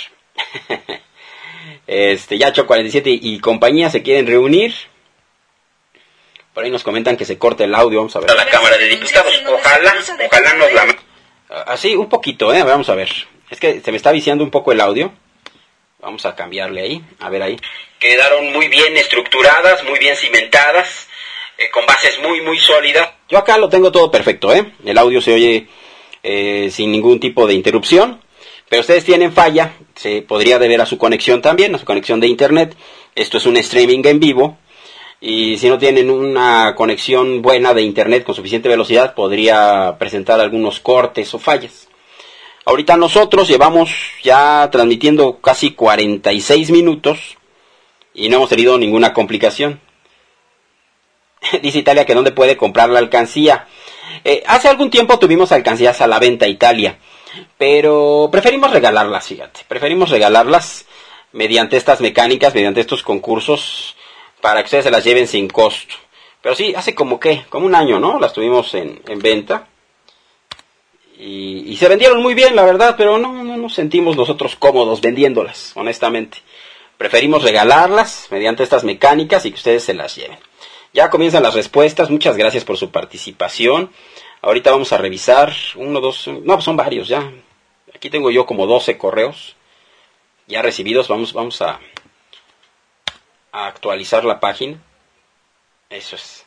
este, ya Choc cuarenta y siete y, y compañía se quieren reunir. Por ahí nos comentan que se corte el audio, vamos a ver. A la Cámara de Diputados, ojalá, ojalá nos la... Así, un poquito, eh, vamos a ver. Es que se me está viciando un poco el audio. Vamos a cambiarle ahí, a ver ahí. Quedaron muy bien estructuradas, muy bien cimentadas, eh, con bases muy, muy sólidas. Yo acá lo tengo todo perfecto, eh. El audio se oye eh, sin ningún tipo de interrupción. Pero ustedes tienen falla, se podría deber a su conexión también, a su conexión de internet. Esto es un streaming en vivo. Y si no tienen una conexión buena de internet con suficiente velocidad, podría presentar algunos cortes o fallas. Ahorita nosotros llevamos ya transmitiendo casi cuarenta y seis minutos y no hemos tenido ninguna complicación. Dice Italia que dónde puede comprar la alcancía. Eh, hace algún tiempo tuvimos alcancías a la venta, Italia, pero preferimos regalarlas, fíjate. Preferimos regalarlas mediante estas mecánicas, mediante estos concursos, para que ustedes se las lleven sin costo. Pero sí, hace como que, como un año, ¿no? Las tuvimos en, en venta. Y, y se vendieron muy bien, la verdad, pero no, no nos sentimos nosotros cómodos vendiéndolas, honestamente. Preferimos regalarlas mediante estas mecánicas y que ustedes se las lleven. Ya comienzan las respuestas, muchas gracias por su participación. Ahorita vamos a revisar, uno, dos, no, pues son varios ya. Aquí tengo yo como doce correos ya recibidos, vamos, vamos a, a actualizar la página. Eso es.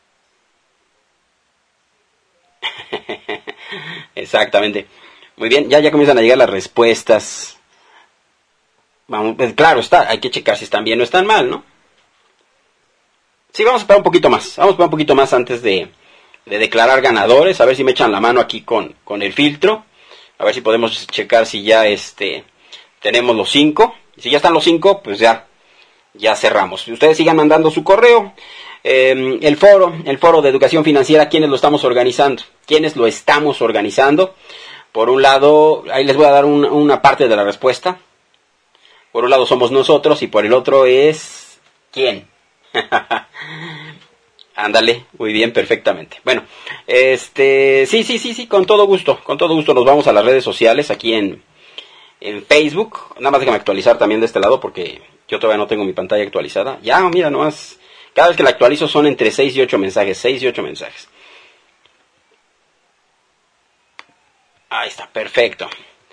Exactamente. Muy bien, ya, ya comienzan a llegar las respuestas. Vamos, pues, claro está, hay que checar si están bien o están mal, ¿no? Sí, vamos a esperar un poquito más. Vamos a esperar un poquito más antes de, de declarar ganadores. A ver si me echan la mano aquí con, con el filtro. A ver si podemos checar si ya este tenemos los cinco. Si ya están los cinco, pues ya, ya cerramos. Ustedes sigan mandando su correo. Eh, el foro, el foro de educación financiera, ¿quiénes lo estamos organizando? ¿Quiénes lo estamos organizando? Por un lado, ahí les voy a dar un, una parte de la respuesta. Por un lado somos nosotros y por el otro es... ¿quién? Ándale, muy bien, perfectamente. Bueno, este, sí, sí, sí, sí, con todo gusto, con todo gusto nos vamos a las redes sociales aquí en, en Facebook. Nada más déjame actualizar también de este lado porque yo todavía no tengo mi pantalla actualizada. Ya, mira, nomás, cada vez que la actualizo son entre seis y ocho mensajes, seis y ocho mensajes. Ahí está, perfecto.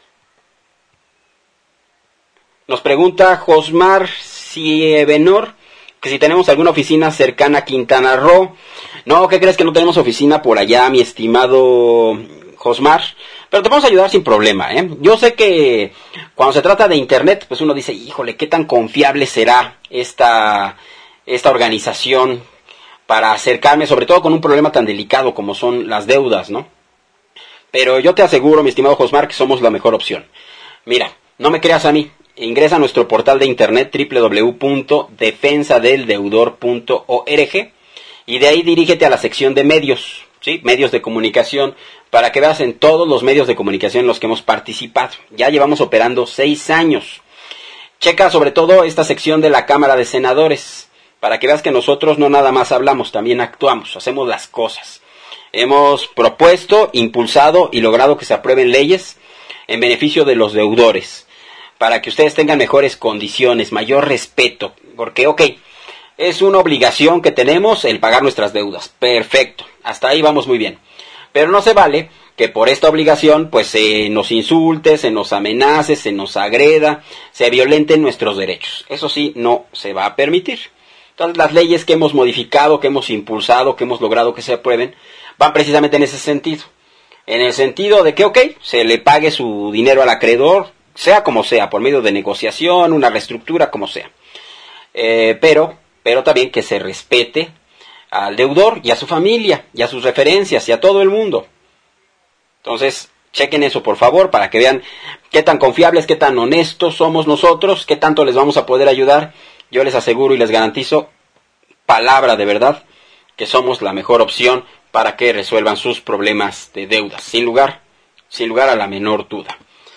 Nos pregunta Josmar Siebenor que si tenemos alguna oficina cercana a Quintana Roo. No, ¿qué crees que no tenemos oficina por allá, mi estimado Josmar? Pero te vamos a ayudar sin problema, ¿eh? Yo sé que cuando se trata de internet, pues uno dice, híjole, ¿qué tan confiable será esta, esta organización para acercarme, sobre todo con un problema tan delicado como son las deudas, ¿no? Pero yo te aseguro, mi estimado Josmar, que somos la mejor opción. Mira, no me creas a mí. Ingresa a nuestro portal de internet doble u doble u doble u punto defensa del deudor punto org y de ahí dirígete a la sección de medios, ¿sí? Medios de comunicación, para que veas en todos los medios de comunicación en los que hemos participado. Ya llevamos operando seis años. Checa sobre todo esta sección de la Cámara de Senadores, para que veas que nosotros no nada más hablamos, también actuamos, hacemos las cosas. Hemos propuesto, impulsado y logrado que se aprueben leyes en beneficio de los deudores, para que ustedes tengan mejores condiciones, mayor respeto, porque, ok, es una obligación que tenemos el pagar nuestras deudas, perfecto, hasta ahí vamos muy bien, pero no se vale que por esta obligación, pues, se nos insulte, se nos amenace, se nos agreda, se violenten nuestros derechos, eso sí, no se va a permitir. Entonces, las leyes que hemos modificado, que hemos impulsado, que hemos logrado que se aprueben, van precisamente en ese sentido, en el sentido de que, ok, se le pague su dinero al acreedor, sea como sea, por medio de negociación, una reestructura, como sea. Eh, pero, pero también que se respete al deudor y a su familia, y a sus referencias, y a todo el mundo. Entonces, chequen eso, por favor, para que vean qué tan confiables, qué tan honestos somos nosotros, qué tanto les vamos a poder ayudar. Yo les aseguro y les garantizo, palabra de verdad, que somos la mejor opción para que resuelvan sus problemas de deudas, sin lugar, sin lugar a la menor duda.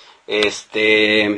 Este,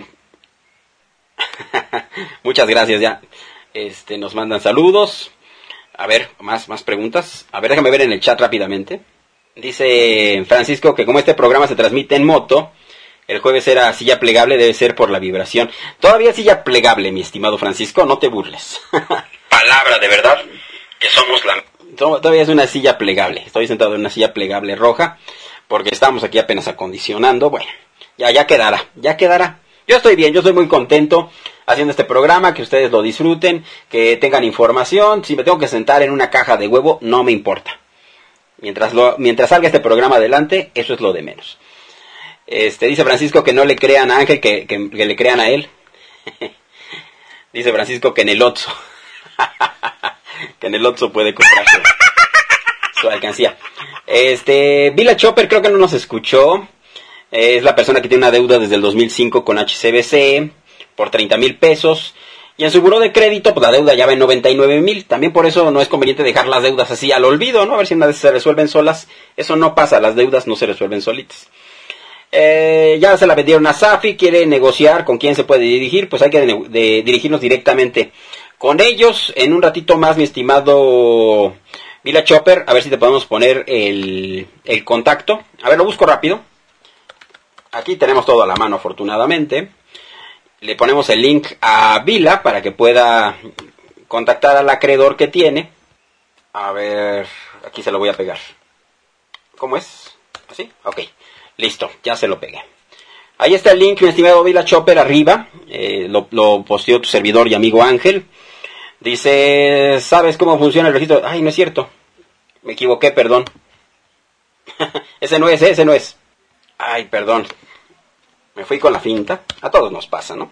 muchas gracias ya. Este, nos mandan saludos. A ver, más, más preguntas. A ver, déjame ver en el chat rápidamente. Dice Francisco que como este programa se transmite en moto, el jueves era silla plegable, debe ser por la vibración. Todavía silla plegable, mi estimado Francisco, no te burles. Palabra de verdad, que somos la... Todavía es una silla plegable. Estoy sentado en una silla plegable roja, porque estamos aquí apenas acondicionando. Bueno. Ya, ya quedará, ya quedará. Yo estoy bien, yo estoy muy contento haciendo este programa, que ustedes lo disfruten, que tengan información. Si me tengo que sentar en una caja de huevo, no me importa. Mientras, lo, mientras salga este programa adelante, eso es lo de menos. Este, dice Francisco que no le crean a Ángel, que, que, que le crean a él. Dice Francisco que en el Otso. Que en el Otso puede comprar su, su alcancía. Este, Vila Chopper creo que no nos escuchó. Es la persona que tiene una deuda desde el dos mil cinco con H C B C por treinta mil pesos. Y en su buró de crédito, pues la deuda ya va en noventa y nueve mil. También por eso no es conveniente dejar las deudas así al olvido, ¿no? A ver si una vez se resuelven solas. Eso no pasa, las deudas no se resuelven solitas. Eh, ya se la vendieron a Safi, quiere negociar con quién se puede dirigir. Pues hay que de, de, dirigirnos directamente con ellos. En un ratito más, mi estimado Vila Chopper, a ver si te podemos poner el, el contacto. A ver, lo busco rápido. Aquí tenemos todo a la mano, afortunadamente. Le ponemos el link a Vila para que pueda contactar al acreedor que tiene. A ver, aquí se lo voy a pegar. ¿Cómo es? ¿Así? Ok, listo, ya se lo pegué. Ahí está el link, mi estimado Vila Chopper, arriba. Eh, lo, lo posteó tu servidor y amigo Ángel. Dice, ¿sabes cómo funciona el registro? Ay, no es cierto. Me equivoqué, perdón. Ese no es, ese no es. Ay, perdón. Me fui con la finta. A todos nos pasa, ¿no?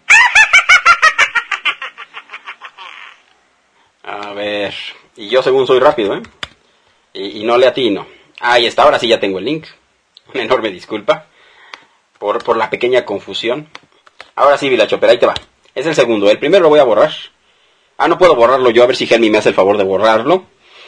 A ver. Y yo según soy rápido, ¿eh? Y, y no le atino. Ahí está, ahora sí ya tengo el link. Una enorme disculpa por, por la pequeña confusión. Ahora sí, Vila Chopper, ahí te va. Es el segundo. El primero lo voy a borrar. Ah, no puedo borrarlo yo. A ver si Helmi me hace el favor de borrarlo.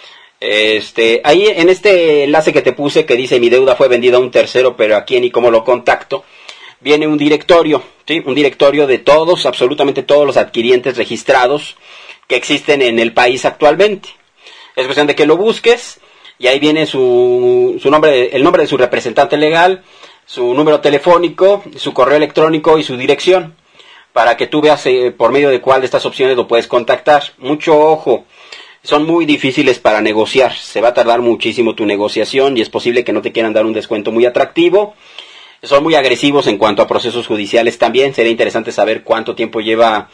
Este, ahí en este enlace que te puse que dice mi deuda fue vendida a un tercero, pero a quién y cómo lo contacto, viene un directorio, ¿sí? Un directorio de todos, absolutamente todos los adquirientes registrados que existen en el país actualmente. Es cuestión de que lo busques y ahí viene su, su nombre, el nombre de su representante legal, su número telefónico, su correo electrónico y su dirección, para que tú veas eh, por medio de cuál de estas opciones lo puedes contactar. Mucho ojo. Son muy difíciles para negociar, se va a tardar muchísimo tu negociación y es posible que no te quieran dar un descuento muy atractivo. Son muy agresivos en cuanto a procesos judiciales también, sería interesante saber cuánto tiempo lleva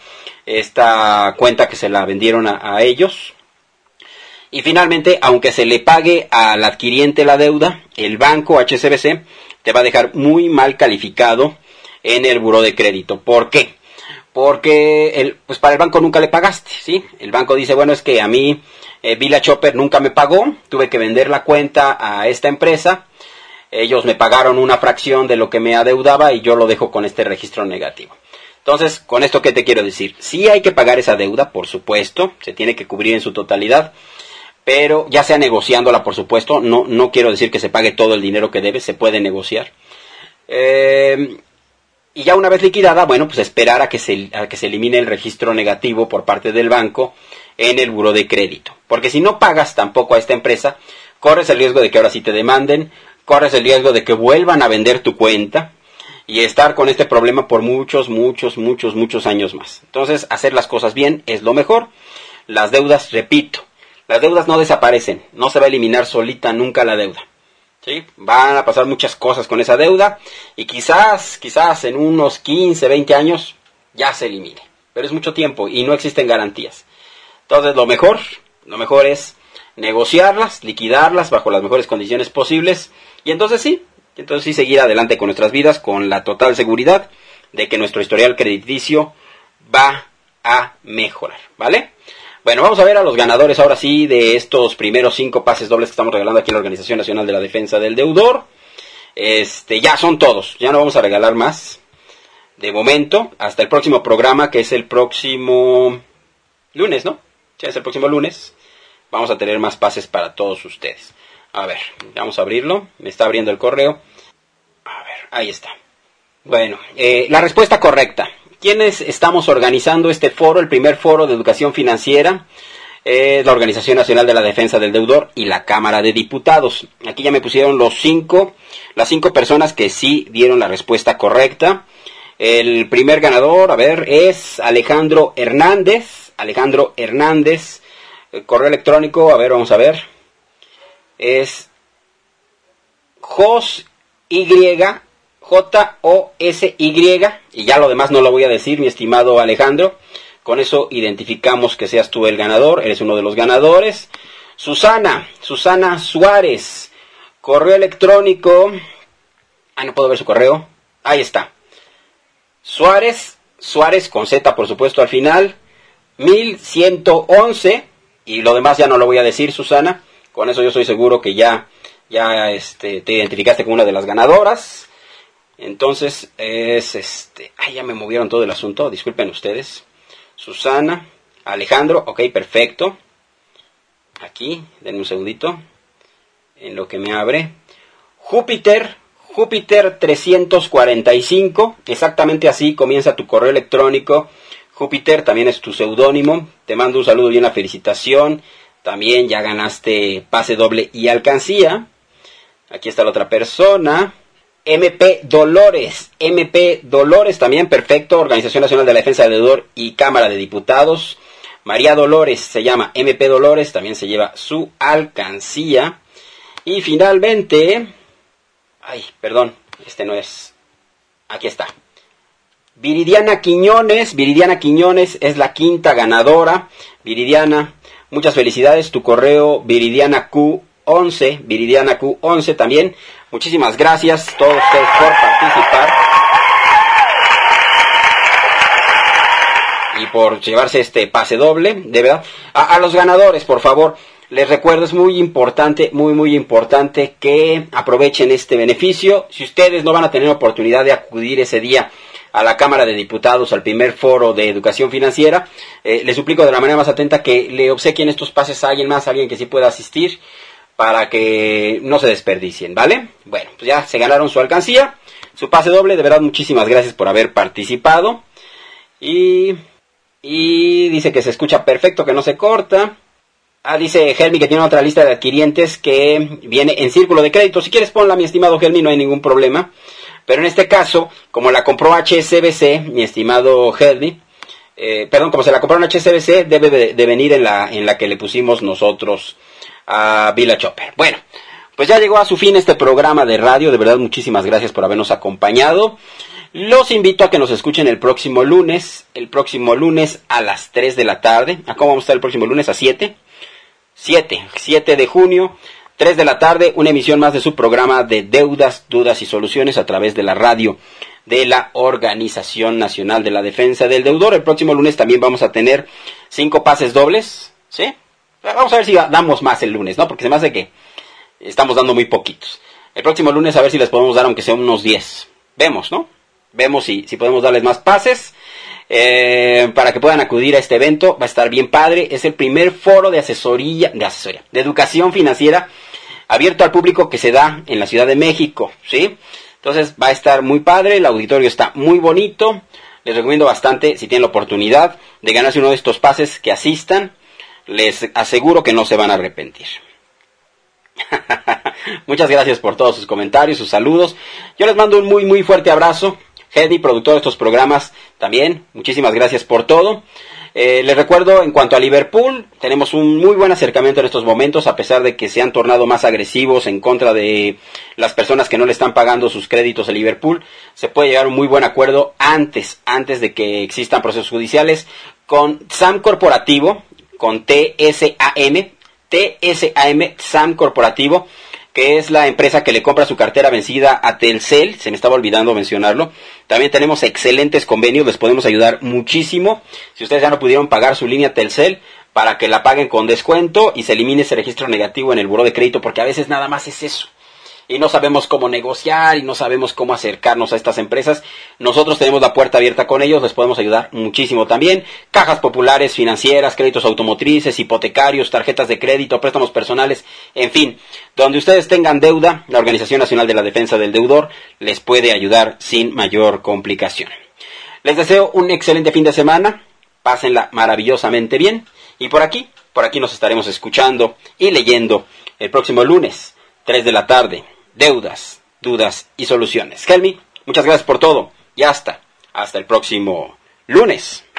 esta cuenta que se la vendieron a, a ellos. Y finalmente, aunque se le pague al adquiriente la deuda, el banco H S B C te va a dejar muy mal calificado en el buró de crédito. ¿Por qué? Porque el, pues para el banco nunca le pagaste, ¿sí? El banco dice, bueno, es que a mí eh, Vila Chopper nunca me pagó, tuve que vender la cuenta a esta empresa, ellos me pagaron una fracción de lo que me adeudaba y yo lo dejo con este registro negativo. Entonces, ¿con esto qué te quiero decir? Sí hay que pagar esa deuda, por supuesto, se tiene que cubrir en su totalidad, pero ya sea negociándola, por supuesto, no, no quiero decir que se pague todo el dinero que debe, se puede negociar. Eh... Y ya una vez liquidada, bueno, pues esperar a que se, a que se elimine el registro negativo por parte del banco en el buró de crédito. Porque si no pagas tampoco a esta empresa, corres el riesgo de que ahora sí te demanden, corres el riesgo de que vuelvan a vender tu cuenta y estar con este problema por muchos, muchos, muchos, muchos años más. Entonces, hacer las cosas bien es lo mejor. Las deudas, repito, las deudas no desaparecen, no se va a eliminar solita nunca la deuda. ¿Sí? Van a pasar muchas cosas con esa deuda y quizás, quizás en unos quince, veinte años ya se elimine. Pero es mucho tiempo y no existen garantías. Entonces lo mejor, lo mejor es negociarlas, liquidarlas bajo las mejores condiciones posibles y entonces sí, entonces sí seguir adelante con nuestras vidas con la total seguridad de que nuestro historial crediticio va a mejorar, ¿vale? Bueno, vamos a ver a los ganadores ahora sí de estos primeros cinco pases dobles que estamos regalando aquí en la Organización Nacional de la Defensa del Deudor. Este, ya son todos, ya no vamos a regalar más de momento, hasta el próximo programa que es el próximo lunes, ¿no? Ya es el próximo lunes, vamos a tener más pases para todos ustedes. A ver, vamos a abrirlo, me está abriendo el correo. A ver, ahí está. Bueno, eh, la respuesta correcta. ¿Quiénes estamos organizando este foro? El primer foro de educación financiera es eh, la Organización Nacional de la Defensa del Deudor y la Cámara de Diputados. Aquí ya me pusieron los cinco, las cinco personas que sí dieron la respuesta correcta. El primer ganador, a ver, es Alejandro Hernández. Alejandro Hernández, el correo electrónico, a ver, vamos a ver. Es Jos Y. J O S Y, y ya lo demás no lo voy a decir, mi estimado Alejandro. Con eso identificamos que seas tú el ganador, eres uno de los ganadores. Susana, Susana Suárez, correo electrónico. Ah, no puedo ver su correo. Ahí está. Suárez, Suárez con Z por supuesto al final. mil ciento once, y lo demás ya no lo voy a decir, Susana. Con eso yo estoy seguro que ya, ya este, te identificaste como una de las ganadoras. Entonces es este, ay, ya me movieron todo el asunto, disculpen ustedes. Susana, Alejandro, ok, perfecto. Aquí, denme un segundito, en lo que me abre. Júpiter, Júpiter trescientos cuarenta y cinco, exactamente así comienza tu correo electrónico. Júpiter también es tu seudónimo, te mando un saludo y una felicitación. También ya ganaste pase doble y alcancía. Aquí está la otra persona. M P Dolores, M P Dolores también, perfecto, Organización Nacional de la Defensa del Deudor y Cámara de Diputados. María Dolores se llama M P Dolores, también se lleva su alcancía. Y finalmente, ay, perdón, este no es, aquí está. Viridiana Quiñones, Viridiana Quiñones es la quinta ganadora. Viridiana, muchas felicidades, tu correo Viridiana Q once, Viridiana Q once también. Muchísimas gracias a todos ustedes por participar y por llevarse este pase doble, de verdad. A, a los ganadores, por favor, les recuerdo, es muy importante, muy muy importante que aprovechen este beneficio. Si ustedes no van a tener oportunidad de acudir ese día a la Cámara de Diputados, al primer foro de educación financiera, eh, les suplico de la manera más atenta que le obsequien estos pases a alguien más, a alguien que sí pueda asistir, para que no se desperdicien, ¿vale? Bueno, pues ya se ganaron su alcancía, su pase doble. De verdad, muchísimas gracias por haber participado. Y, y dice que se escucha perfecto, que no se corta. Ah, dice Helmi que tiene otra lista de adquirientes que viene en círculo de crédito. Si quieres ponla, mi estimado Helmi, no hay ningún problema. Pero en este caso, como la compró H S B C, mi estimado Helmi, eh, perdón, como se la compró en H S B C, debe de, de venir en la, en la que le pusimos nosotros a Vila Chopper. Bueno, pues ya llegó a su fin este programa de radio. De verdad, muchísimas gracias por habernos acompañado. Los invito a que nos escuchen el próximo lunes, el próximo lunes a las tres de la tarde. ¿A cómo vamos a estar el próximo lunes? ¿A siete? siete, siete de junio, tres de la tarde, una emisión más de su programa de Deudas, Dudas y Soluciones a través de la radio de la Organización Nacional de la Defensa del Deudor. El próximo lunes también vamos a tener cinco pases dobles, ¿sí? Vamos a ver si damos más el lunes, ¿no? Porque se me hace que estamos dando muy poquitos. El próximo lunes a ver si les podemos dar aunque sea unos diez. Vemos, ¿no? Vemos si, si podemos darles más pases. Eh, para que puedan acudir a este evento. Va a estar bien padre. Es el primer foro de asesoría, de asesoría, de educación financiera abierto al público que se da en la Ciudad de México, ¿sí? Entonces va a estar muy padre. El auditorio está muy bonito. Les recomiendo bastante, si tienen la oportunidad de ganarse uno de estos pases, que asistan. Les aseguro que no se van a arrepentir. Muchas gracias por todos sus comentarios, sus saludos. Yo les mando un muy muy fuerte abrazo. Hedy, productor de estos programas, también, muchísimas gracias por todo. Eh, les recuerdo, en cuanto a Liverpool, tenemos un muy buen acercamiento en estos momentos, a pesar de que se han tornado más agresivos en contra de las personas que no le están pagando sus créditos a Liverpool. Se puede llegar a un muy buen acuerdo antes, antes de que existan procesos judiciales, con SAM Corporativo, con T S A M, T S A M, SAM Corporativo, que es la empresa que le compra su cartera vencida a Telcel. Se me estaba olvidando mencionarlo. También tenemos excelentes convenios, les podemos ayudar muchísimo. Si ustedes ya no pudieron pagar su línea Telcel, para que la paguen con descuento y se elimine ese registro negativo en el buró de crédito, porque a veces nada más es eso. Y no sabemos cómo negociar y no sabemos cómo acercarnos a estas empresas. Nosotros tenemos la puerta abierta con ellos, les podemos ayudar muchísimo también. Cajas populares, financieras, créditos automotrices, hipotecarios, tarjetas de crédito, préstamos personales, en fin. Donde ustedes tengan deuda, la Organización Nacional de la Defensa del Deudor les puede ayudar sin mayor complicación. Les deseo un excelente fin de semana, pásenla maravillosamente bien. Y por aquí, por aquí nos estaremos escuchando y leyendo el próximo lunes, tres de la tarde. Deudas, dudas y soluciones. Helmi, muchas gracias por todo y hasta, hasta el próximo lunes.